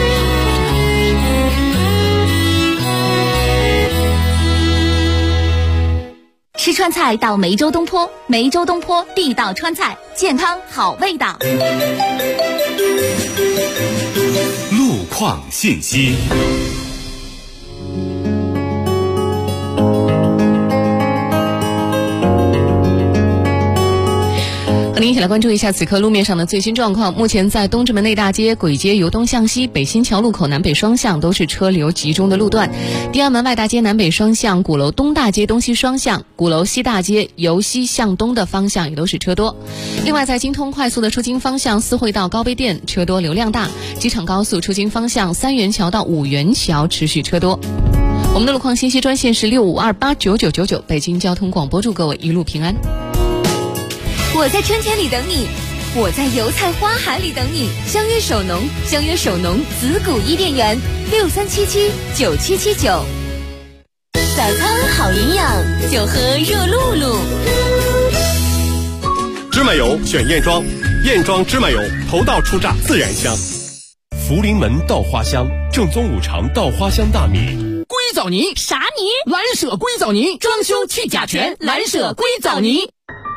吃川菜到梅州东坡，梅州东坡地道川菜，健康好味道。 路况信息。 和您一起来关注一下此刻路面上的最新状况。目前在东直门内大街、簋街由东向西、北新桥路口南北双向都是车流集中的路段。地安门外大街南北双向、鼓楼东大街东西双向、鼓楼西大街由西向东的方向也都是车多。另外，在京通快速的出京方向四惠到高碑店车多流量大，机场高速出京方向三元桥到五元桥持续车多。我们的路况信息专线是65289999，北京交通广播，祝各位一路平安。 我在春天里等你，我在油菜花海里等你。相约首农，相约首农子谷伊甸园，63779779。早餐好营养，就喝热露露。 芝麻油选燕庄，燕庄芝麻油头道初榨，自然香。福临门稻花香，正宗五常稻花香大米。 硅藻泥啥泥？ 蓝舍硅藻泥，装修去甲醛，蓝舍硅藻泥。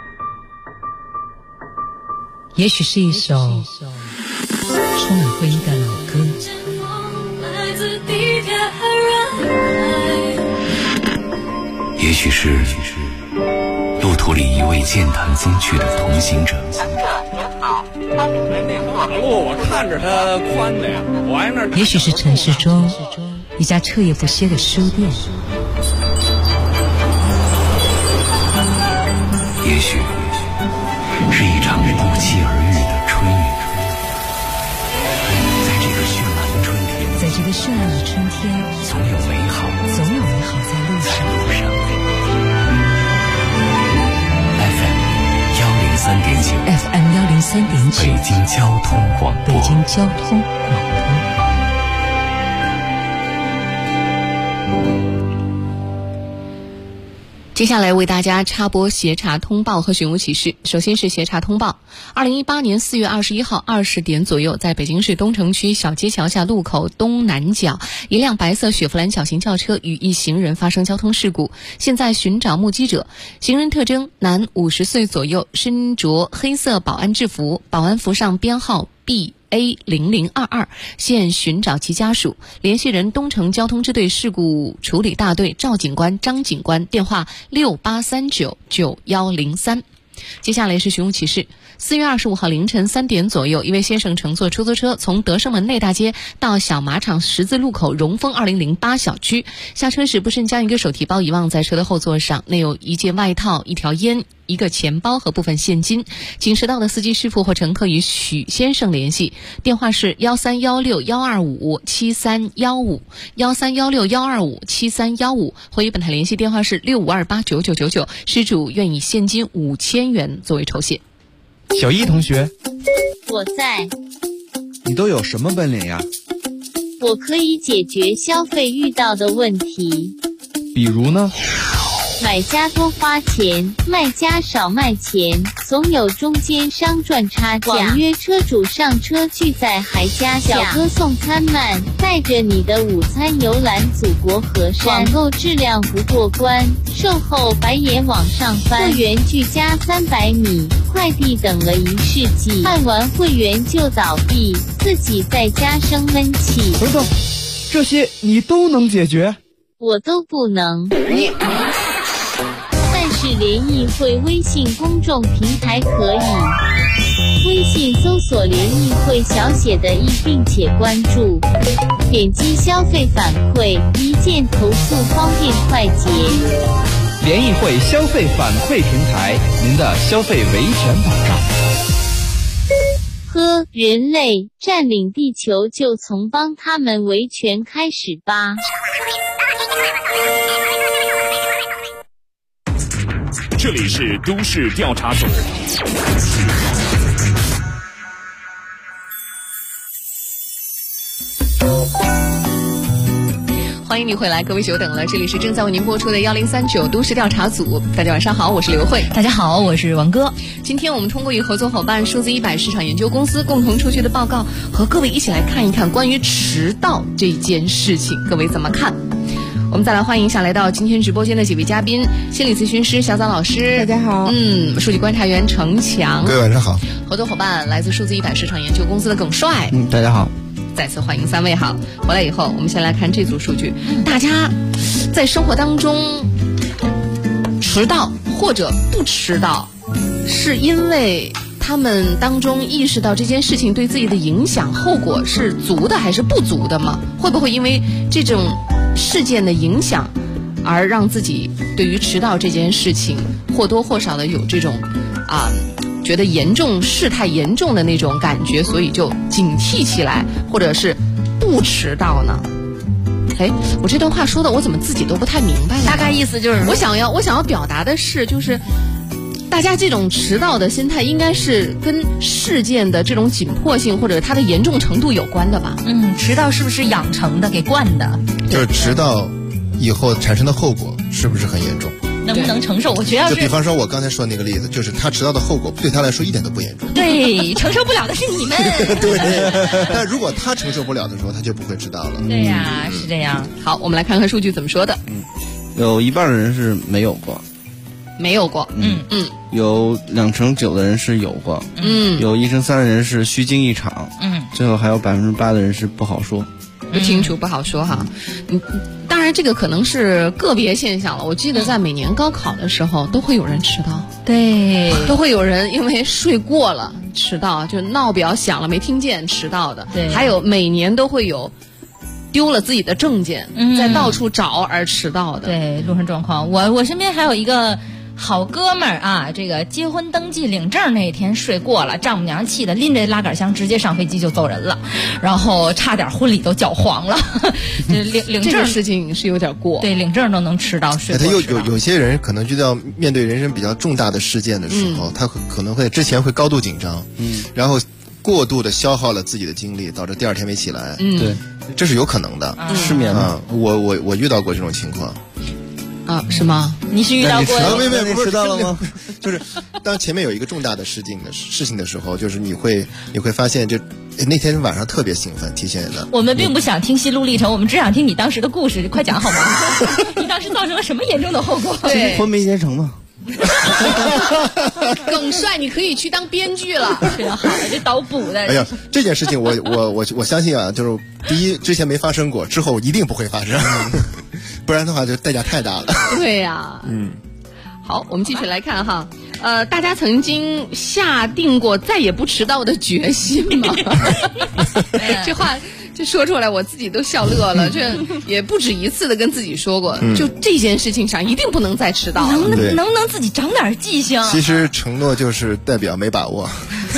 也许是一首充满回忆的老歌， 也许是路途里一位健谈风趣的同行者。 马路我看着它宽的呀，我挨那儿。 也许是城市中一家彻夜不歇的书店， 也许是一场不期而遇的春雨。在这个绚烂的春天， 在这个绚烂的春天， 总有美好， 总有美好在路上。 103.9，FM 103.9， 北京交通广播。 北京交通广播。 接下来为大家插播协查通报和寻物启事。首先是协查通报，2018年4月21号20点左右，在北京市东城区小街桥下路口东南角，一辆白色雪佛兰小型轿车与一行人发生交通事故，现在寻找目击者。行人特征：男，50岁左右，身着黑色保安制服，保安服上编号 BA0022，现寻找其家属。联系人：东城交通支队事故处理大队赵警官、张警官，电话68399103。接下来是寻物启事。4月25号凌晨3点左右，一位先生乘坐出租车从德胜门内大街到小马场十字路口荣丰2008小区，下车时不慎将一个手提包遗忘在车的后座上，内有一件外套、一条烟、一个钱包和部分现金。请迟到的司机师傅或乘客与许先生联系，电话是13161251251316125125。回忆本台联系电话是65289999，失主愿以现金5000元作为酬谢。 小一同学， 我在。 你都有什么本领呀？ 我可以解决消费遇到的问题。 比如呢？ 买家多花钱，卖家少卖钱，总有中间商赚差价。网约车主上车拒载还加价，小哥送餐慢，带着你的午餐游览祖国河山。网购质量不过关，售后白眼往上翻。会员拒加300米，快递等了1世纪，办完会员就倒闭，自己在家生闷气。 等等，这些你都能解决？ 我都不能。但是联谊会微信公众平台可以，微信搜索联谊会小写的“易”并且关注，点击消费反馈，一键投诉，方便快捷。 联谊会消费反馈平台，您的消费维权保障。 人类占领地球就从帮他们维权开始吧。 这里是都市调查组。 欢迎你回来，各位久等了，这里是正在为您播出的1039都市调查组。大家晚上好，我是刘慧。 大家好，我是王哥。 今天我们通过与合作伙伴数字100市场研究公司共同出具的报告，和各位一起来看一看关于迟到这件事情，各位怎么看？我们再来欢迎一下来到今天直播间的几位嘉宾：心理咨询师小枣老师， 大家好； 数据观察员程强， 各位晚上好； 合作伙伴来自数字100市场研究公司的耿帅， 大家好。 再次欢迎3位好。回来以后，我们先来看这组数据。大家在生活当中迟到或者不迟到，是因为他们当中意识到这件事情对自己的影响后果是足的还是不足的吗？会不会因为这种事件的影响而让自己对于迟到这件事情或多或少的有这种觉得严重事态严重的那种感觉，所以就警惕起来，或者是不迟到呢？我这段话说的我怎么自己都不太明白了。 大概意思就是我想要表达的是，就是大家这种迟到的心态应该是跟事件的这种紧迫性或者它的严重程度有关的吧？ 迟到是不是养成的给惯的？ 就是迟到以后产生的后果是不是很严重？ 能不能承受？我觉得就比方说我刚才说那个例子，就是他迟到的后果对他来说一点都不严重。 对，承受不了的是你们。 对，但如果他承受不了的时候，他就不会迟到了。 对呀，是这样。 好，我们来看看数据怎么说的。 有一半的人是没有过。有29%的人是有过。有1成3的人是虚惊一场。最后还有8%的人是不好说。 不清楚，不好说哈。当然这个可能是个别现象了。我记得在每年高考的时候都会有人迟到， 对， 都会有人因为睡过了迟到，就闹表响了没听见迟到的。 对， 还有每年都会有丢了自己的证件，在到处找而迟到的。 对，路上状况。我身边还有一个好哥们儿啊，这个结婚登记领证那天睡过了，丈母娘气得拎着拉杆箱直接上飞机就走人了，然后差点婚礼都搅黄了。领证这个事情是有点过， 对，领证都能迟到睡过。 他有些人可能就要面对人生比较重大的事件的时候，他可能会之前会高度紧张，然后过度的消耗了自己的精力，导致第二天没起来。 对， 这是有可能的。 失眠了。 我遇到过这种情况。 啊，是吗？ 你是遇到过？ 没迟到了吗？ 就是当前面有一个重大的事情的时候，就是你会发现，就那天晚上特别兴奋，提前的。 我们并不想听心路历程，我们只想听你当时的故事，快讲好吗？你当时造成了什么严重的后果？ 对， 婚没结成嘛。 耿帅，你可以去当编剧了。 是的，好的，这导补的。 哎呀，这件事情我相信啊，就是第一之前没发生过，之后一定不会发生，不然的话就代价太大了。 对呀，好，我们继续来看哈，大家曾经下定过再也不迟到的决心吗？这话这说出来我自己都笑乐了，这也不止一次的跟自己说过，就这件事情上一定不能再迟到了。 能不能自己长点记性？ 其实承诺就是代表没把握。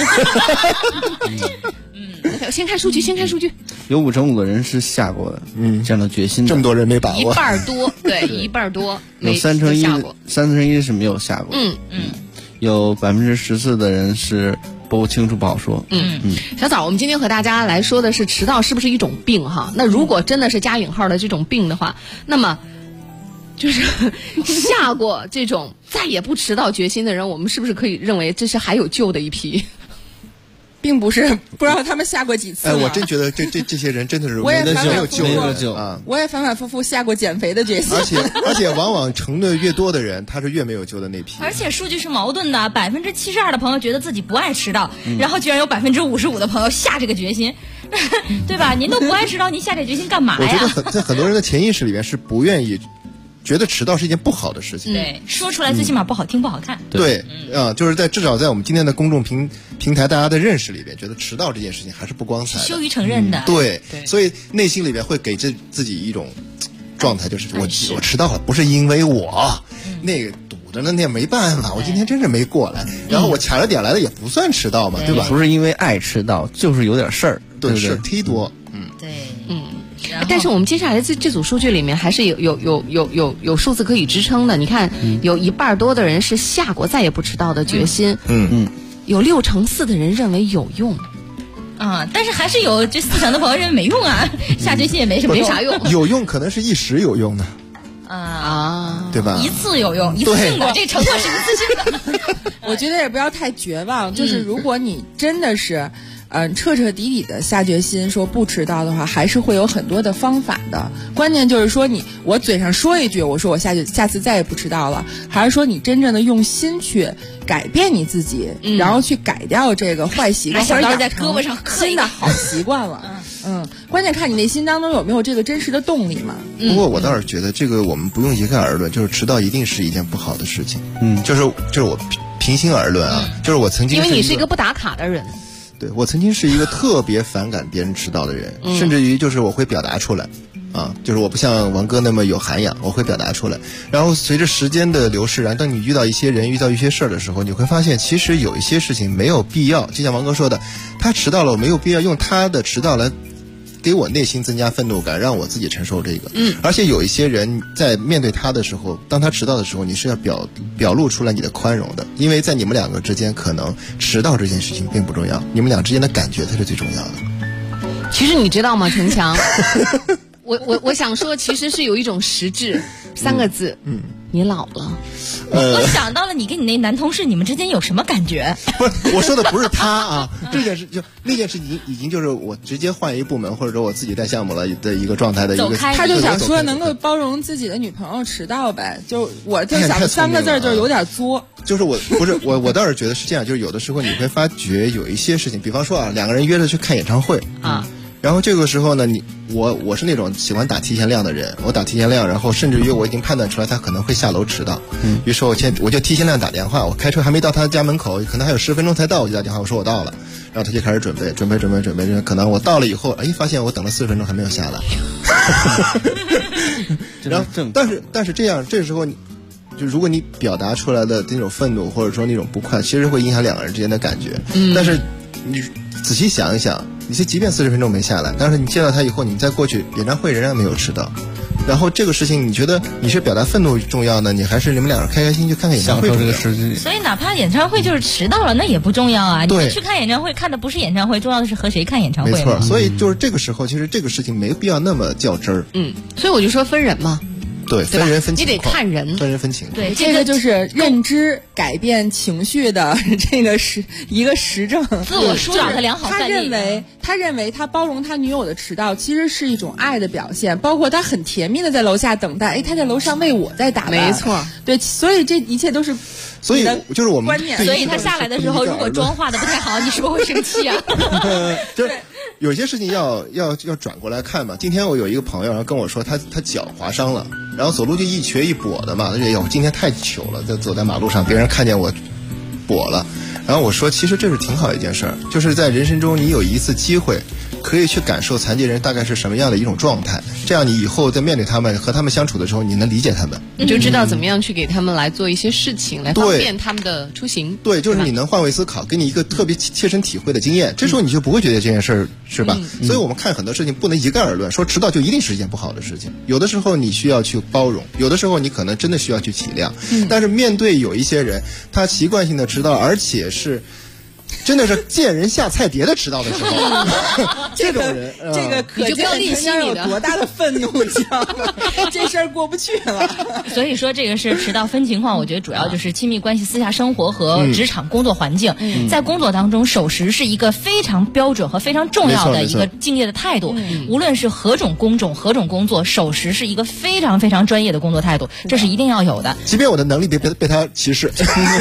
先看数据， 有5%的人是下过的，这样的决心的。 这么多人没把握， 一半多，对，一半多， 有3%是没有下过。有14%的人是不清楚不好说。 小枣，我们今天和大家来说的是迟到是不是一种病哈？那如果真的是加引号的这种病的话，那么就是下过这种再也不迟到决心的人，我们是不是可以认为这是还有救的一批？ 并不是，不知道他们下过几次。 我真觉得这些人真的是我也没有救啊！ 我也反反复复下过减肥的决心。 而且往往承诺越多的人，他是越没有救的那批。 而且数据是矛盾的，72%的朋友觉得自己不爱迟到，然后居然有55%的朋友下这个决心，对吧？您都不爱迟到，您下这决心干嘛呀？ 我觉得在很多人的潜意识里面是不愿意。觉得迟到是一件不好的事情， 对，说出来最起码不好听不好看。 对，就是至少在我们今天的公众平台，大家的认识里边，觉得迟到这件事情还是不光彩的， 羞于承认的。 对，所以内心里边会给自己一种状态，就是我迟到了，不是因为我那个堵着呢，那没办法，我今天真是没过来，然后我卡着点来的也不算迟到嘛，对吧？ 不是因为爱迟到，就是有点事儿， 对，事儿忒多， 对， 但是我们接下来这组数据里面还是有数字可以支撑的。你看，有1半多的人是下过再也不迟到的决心，有6%的人认为有用， 但是还是有这4%的朋友认为没用啊，下决心也没啥用。 有用可能是一时有用的，对吧？ 一次有用，一次性的，这承诺是一次性的。 我觉得也不要太绝望，就是如果你真的是。彻彻底底的下决心说不迟到的话，还是会有很多的方法的。关键就是说我嘴上说一句，我说我下次再也不迟到了，还是说你真正的用心去改变你自己，然后去改掉这个坏习惯， 小刀在胳膊上新的好习惯了。关键看你内心当中有没有这个真实的动力嘛。 不过我倒是觉得这个我们不用一概而论，就是迟到一定是一件不好的事情。就是我平心而论啊，就是我曾经因为你是一个不打卡的人。 对，我曾经是一个特别反感别人迟到的人，甚至于就是我会表达出来，就是我不像王哥那么有涵养，我会表达出来。然后随着时间的流逝，然后当你遇到一些人、遇到一些事儿的时候，你会发现其实有一些事情没有必要，就像王哥说的，他迟到了，我没有必要用他的迟到来给我内心增加愤怒感，让我自己承受这个。而且有一些人在面对他的时候，当他迟到的时候，你是要表露出来你的宽容的，因为在你们两个之间，可能迟到这件事情并不重要，你们俩之间的感觉才是最重要的。 其实你知道吗，陈强？我想说，其实是有一种实质，3个字，你老了。 我想到了你跟你那男同事，你们之间有什么感觉？ 不是，我说的不是他啊，这件事那件事已经就是我直接换一部门，或者说我自己带项目了的一个状态的一个。 他就想说能够包容自己的女朋友迟到呗，我就想3个字就是有点作。 就是我倒是觉得是这样，就是有的时候你会发觉有一些事情，比方说2个人约着去看演唱会然后这个时候呢，我是那种喜欢打提前量的人，我打提前量，然后甚至于我已经判断出来他可能会下楼迟到，于是我就提前量打电话，我开车还没到他家门口，可能还有10分钟才到，我就打电话我说我到了，然后他就开始准备，可能我到了以后，发现我等了40分钟还没有下来，然后但是这时候就如果你表达出来的那种愤怒或者说那种不快，其实会影响两个人之间的感觉。但是你仔细想一想，你即便40分钟没下来，但是你见到他以后，你再过去演唱会仍然没有迟到。然后这个事情，你觉得你是表达愤怒重要呢，你还是你们两人开开心去看看演唱会重要？ 所以哪怕演唱会就是迟到了，那也不重要啊。你去看演唱会看的不是演唱会，重要的是和谁看演唱会。 没错，所以就是这个时候，其实这个事情没必要那么较真儿。 所以我就说分人嘛。 对，分人分情况， 你得看人， 分人分情。 对，这个就是认知改变情绪的这个是一个实证， 自我疏导的良好范例。 他认为他包容他女友的迟到，其实是一种爱的表现。包括他很甜蜜的在楼下等待，他在楼上为我在打扮。 没错， 对，所以这一切都是。 所以就是我们观念。 所以他下来的时候，如果妆化的不太好，你是不是会生气啊？ 就是有些事情要转过来看嘛。今天我有一个朋友，然后跟我说他脚划伤了，然后走路就一瘸一跛的嘛。哎呦，今天太糗了，走在马路上，别人看见我跛了。然后我说，其实这是挺好一件事儿，就是在人生中你有一次机会，可以去感受残疾人大概是什么样的一种状态，这样你以后在面对他们和他们相处的时候，你能理解他们， 你就知道怎么样去给他们来做一些事情，来方便他们的出行。 对，就是你能换位思考，给你一个特别切身体会的经验，这时候你就不会觉得这件事儿是吧？所以我们看很多事情不能一概而论，说迟到就一定是一件不好的事情。有的时候你需要去包容，有的时候你可能真的需要去体谅。但是面对有一些人，他习惯性的迟到，而且是真的是见人下菜碟的迟到的时候，这种人， 这个可见他有多大的愤怒，你知道吗？这事儿过不去了。 所以说这个是迟到分情况，我觉得主要就是亲密关系、私下生活和职场工作环境。在工作当中，守时是一个非常标准和非常重要的一个敬业的态度。无论是何种工种、何种工作，守时是一个非常非常专业的工作态度，这是一定要有的。 即便我的能力被他歧视。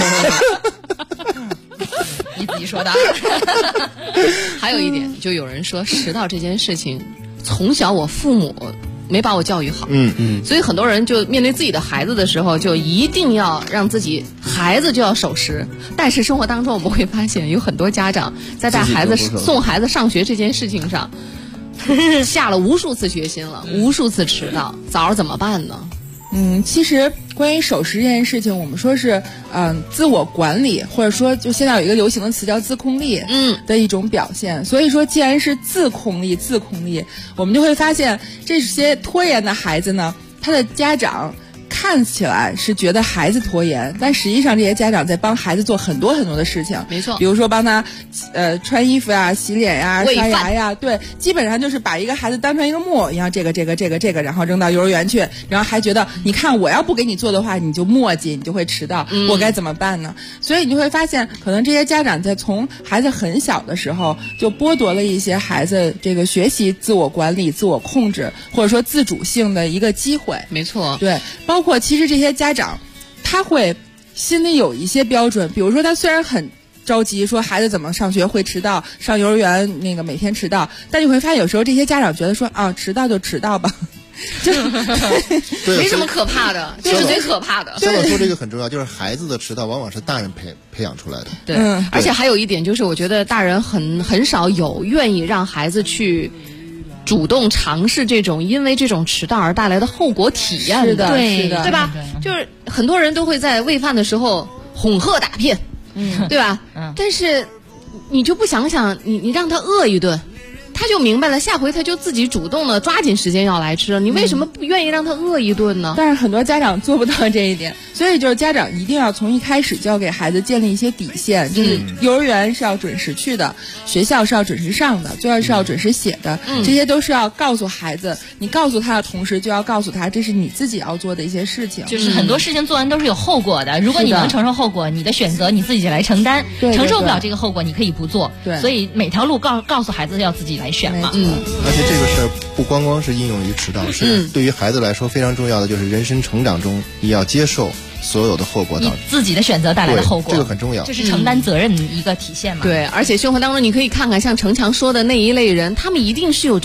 你自己说的。还有一点，就有人说迟到这件事情，从小我父母没把我教育好，所以很多人就面对自己的孩子的时候，就一定要让自己孩子就要守时。但是生活当中我们会发现，有很多家长在带孩子送孩子上学这件事情上，下了无数次决心了，无数次迟到，早上怎么办呢？ 其实关于守时这件事情，我们说是自我管理，或者说就现在有一个流行的词叫自控力的一种表现。所以说既然是自控力，我们就会发现这些拖延的孩子呢，他的家长看起来是觉得孩子拖延，但实际上这些家长在帮孩子做很多很多的事情。 没错， 比如说帮他穿衣服呀、洗脸呀、刷牙呀，对，基本上就是把一个孩子当成一个木偶一样，这个，然后扔到幼儿园去，然后还觉得你看我要不给你做的话，你就磨叽，你就会迟到，我该怎么办呢？所以你就会发现，可能这些家长在从孩子很小的时候就剥夺了一些孩子这个学习自我管理、自我控制或者说自主性的一个机会。 没错， 对，包括其实这些家长他会心里有一些标准，比如说他虽然很着急说孩子怎么上学会迟到，上幼儿园那个每天迟到，但你会发现有时候这些家长觉得说迟到就迟到吧，就没什么可怕的，这是最可怕的。 香港说这个很重要，就是孩子的迟到往往是大人培养出来的。 对，而且还有一点就是，我觉得大人很少有愿意让孩子去主动尝试这种因为这种迟到而带来的后果体验的，对吧？就是很多人都会在喂饭的时候恐吓打骗，对吧？但是你就不想想，你让他饿一顿，他就明白了，下回他就自己主动的抓紧时间要来吃了。你为什么不愿意让他饿一顿呢？ 但是很多家长做不到这一点，所以就是家长一定要从一开始就要给孩子建立一些底线，就是幼儿园是要准时去的，学校是要准时上的，作业是要准时写的，这些都是要告诉孩子。你告诉他的同时，就要告诉他这是你自己要做的一些事情。 就是很多事情做完都是有后果的，如果你能承受后果，你的选择你自己来承担，承受不了这个后果，你可以不做。 对， 所以每条路告诉孩子要自己来选嘛。 而且这个事儿不光光是应用于迟到，是对于孩子来说非常重要的，就是人生成长中你要接受所有的后果， 你自己的选择带来的后果， 这个很重要， 这是承担责任的一个体现嘛。 对，而且生活当中你可以看看，像程强说的那一类人，他们一定是有着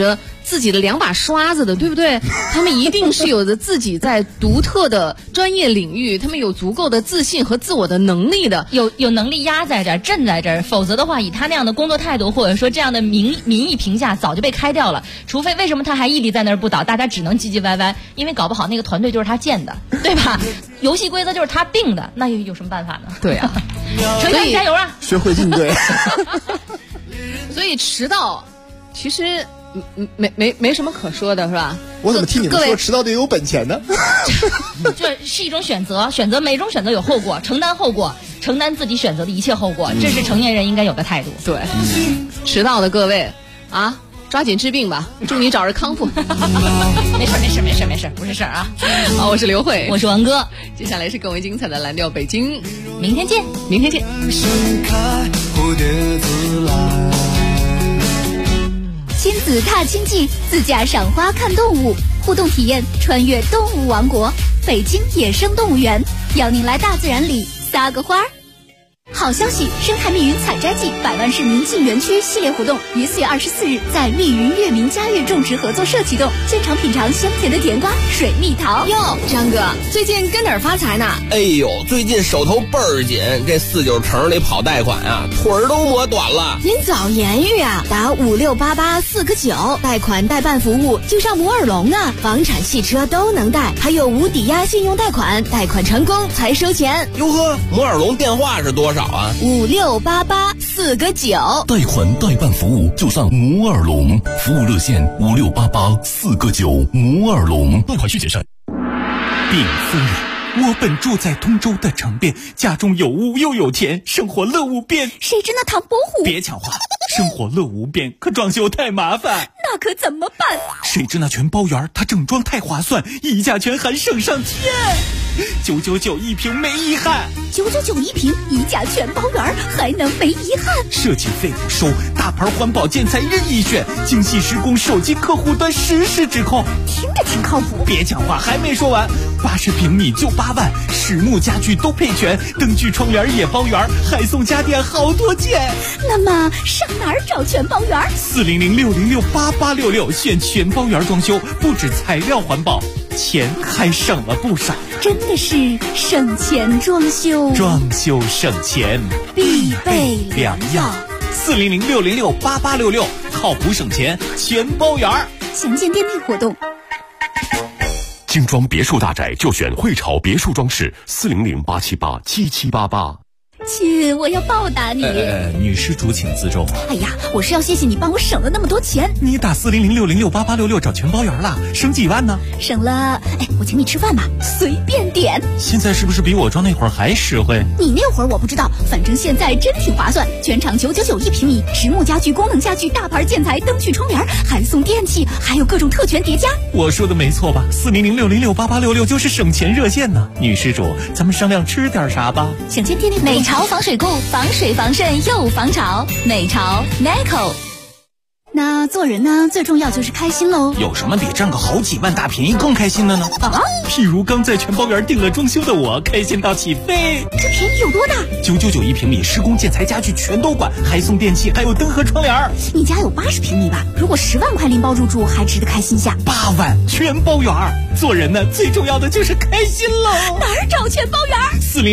自己的两把刷子的，对不对？他们一定是有着自己在独特的专业领域，他们有足够的自信和自我的能力的， 有能力压在这儿，镇在这儿。否则的话，以他那样的工作态度，或者说这样的民意评价，早就被开掉了。除非为什么他还屹立在那儿不倒，大家只能唧唧歪歪，因为搞不好那个团队就是他建的，对吧？游戏规则就是他定的，那有什么办法呢？ 对啊， 程序员加油啊！ 学会应对。 所以迟到，其实没什么可说的，是吧？ 我怎么听你们说迟到得有本钱呢？ 这是一种选择，每种选择有后果，承担后果，承担自己选择的一切后果，这是成年人应该有的态度。 对，迟到的各位啊，抓紧治病吧，祝你早日康复。 没事，不是事儿啊。 好，我是刘慧， 我是王哥， 接下来是更为精彩的蓝调北京， 明天见。 亲子踏青记，自驾赏花看动物，互动体验穿越动物王国，北京野生动物园，邀您来大自然里撒个花儿。好消息！深海密云采摘季100万市民进园区系列活动于4月24日在密云月明佳悦种植合作社启动，现场品尝香甜的甜瓜、水蜜桃。 哟，张哥，最近跟哪儿发财呢？ 哎呦，最近手头倍儿紧，这49城里跑贷款啊，腿儿都磨短了。 您早言语啊，打5688-4个9，贷款代办服务就上摩尔龙啊，房产、汽车都能贷，还有无抵押信用贷款，贷款成功才收钱。 哟呵，摩尔龙电话是多少啊 ？5688-4个9， 贷款代办服务就上摩尔龙，服务热线5688-4个9，摩尔龙。贷款需谨慎。 禀夫人，我本住在通州的城边，家中有屋又有田，生活乐无边。 谁知那唐伯虎？ 别抢话，生活乐无边，可装修太麻烦。 那可怎么办？ 谁知那全包园，它整装太划算，溢价权还省上天。999一平没遗憾 ，999一平，溢价全包圆，还能没遗憾？ 设计费不收，大牌环保建材任意选，精细施工，手机客户端实时指控， 听着挺靠谱。 别讲话，还没说完，80平米就8万，实木家具都配全，灯具窗帘也包圆，还送家电好多件。 那么上哪儿找全包圆？400-606-8866， 选全包圆装修，不止材料环保，钱还省了不少。 真的是省钱装修， 装修省钱必备良药。 400-606-8866，靠谱省钱全包圆。 详见店内活动。 精装别墅大宅就选汇潮别墅装饰，400-878-7788。 亲，我要报答你。 女施主请自重。 哎呀，我是要谢谢你帮我省了那么多钱。 你打400-606-8866找全包圆了，省几万呢？ 省了，我请你吃饭吧，随便点。 现在是不是比我装那会儿还实惠？ 你那会儿我不知道，反正现在真挺划算。全场999一平米，实木家具、功能家具、大牌建材、灯具、窗帘，还送电器，还有各种特权叠加。 我说的没错吧？400-606-8866就是省钱热线呢。女施主，咱们商量吃点啥吧？ 想见店内美潮防水固，防水防渗又防潮，美潮 Neco。那做人呢，最重要就是开心喽。 有什么比挣个好几万大便宜更开心的呢？ 啊， 譬如刚在全包园定了装修的我，开心到起飞。 这便宜有多大 ？999一平米，施工建材家具全都管，还送电器，还有灯和窗帘。 你家有80平米吧？如果10万块拎包入住，还值得开心下。 8万全包园，做人呢，最重要的就是开心喽。 哪儿找全包园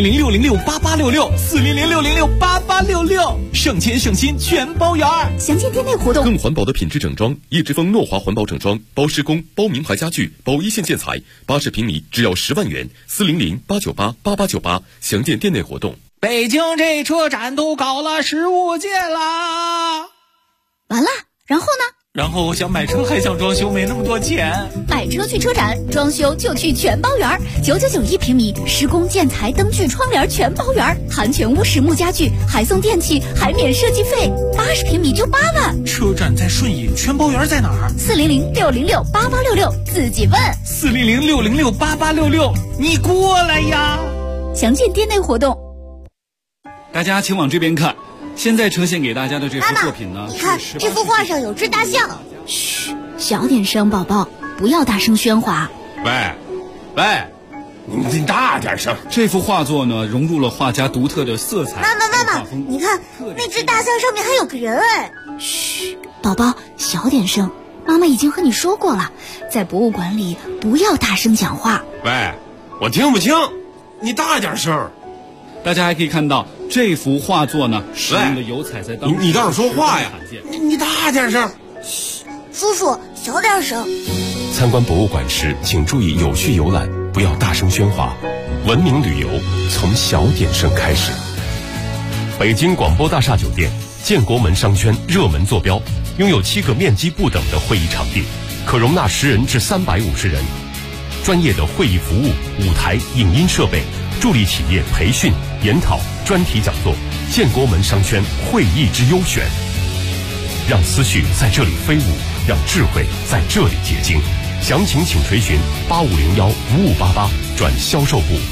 ？400-606-8866，400-606-8866，省钱省心全包园。 详见店内活动。 更环保的品质整装，叶之峰诺华环保整装，包施工，包名牌家具，包一线建材，80平米只要10万元，400-898-8898，详见店内活动。 北京这车展都搞了15届啦。 完了，然后呢？ 然后我想买车还想装修，没那么多钱。 买车去车展，装修就去全包园，999一平米，施工建材、灯具、窗帘全包园，含全屋实木家具，还送电器，还免设计费，80平米就8万。 车展在顺义，全包园在哪儿 ？400-606-8866，自己问。 400-606-8866，你过来呀！ 详见店内活动。 大家请往这边看。现在呈现给大家的这幅作品呢， 你看这幅画上有只大象。 嘘，小点声，宝宝，不要大声喧哗。 喂，你大点声。 这幅画作呢，融入了画家独特的色彩。 妈妈，你看那只大象上面还有个人哎。 嘘，宝宝，小点声， 妈妈已经和你说过了，在博物馆里不要大声讲话。 喂，我听不清，你大点声。 大家还可以看到这幅画作呢，使用的油彩在当时你倒是说话呀！你大点声。 叔叔，小点声。 参观博物馆时，请注意有序游览，不要大声喧哗。文明旅游从小点声开始。北京广播大厦酒店建国门商圈热门坐标，拥有7个面积不等的会议场地，可容纳10人至350人。专业的会议服务、舞台、影音设备，助力企业培训、研讨、专题讲座。建国门商圈会议之优选，让思绪在这里飞舞，让智慧在这里结晶。详情请垂询8501-5588转销售部。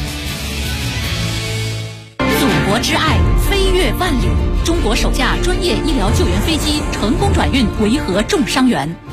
祖国之爱飞越万里，中国首架专业医疗救援飞机成功转运维和重伤员。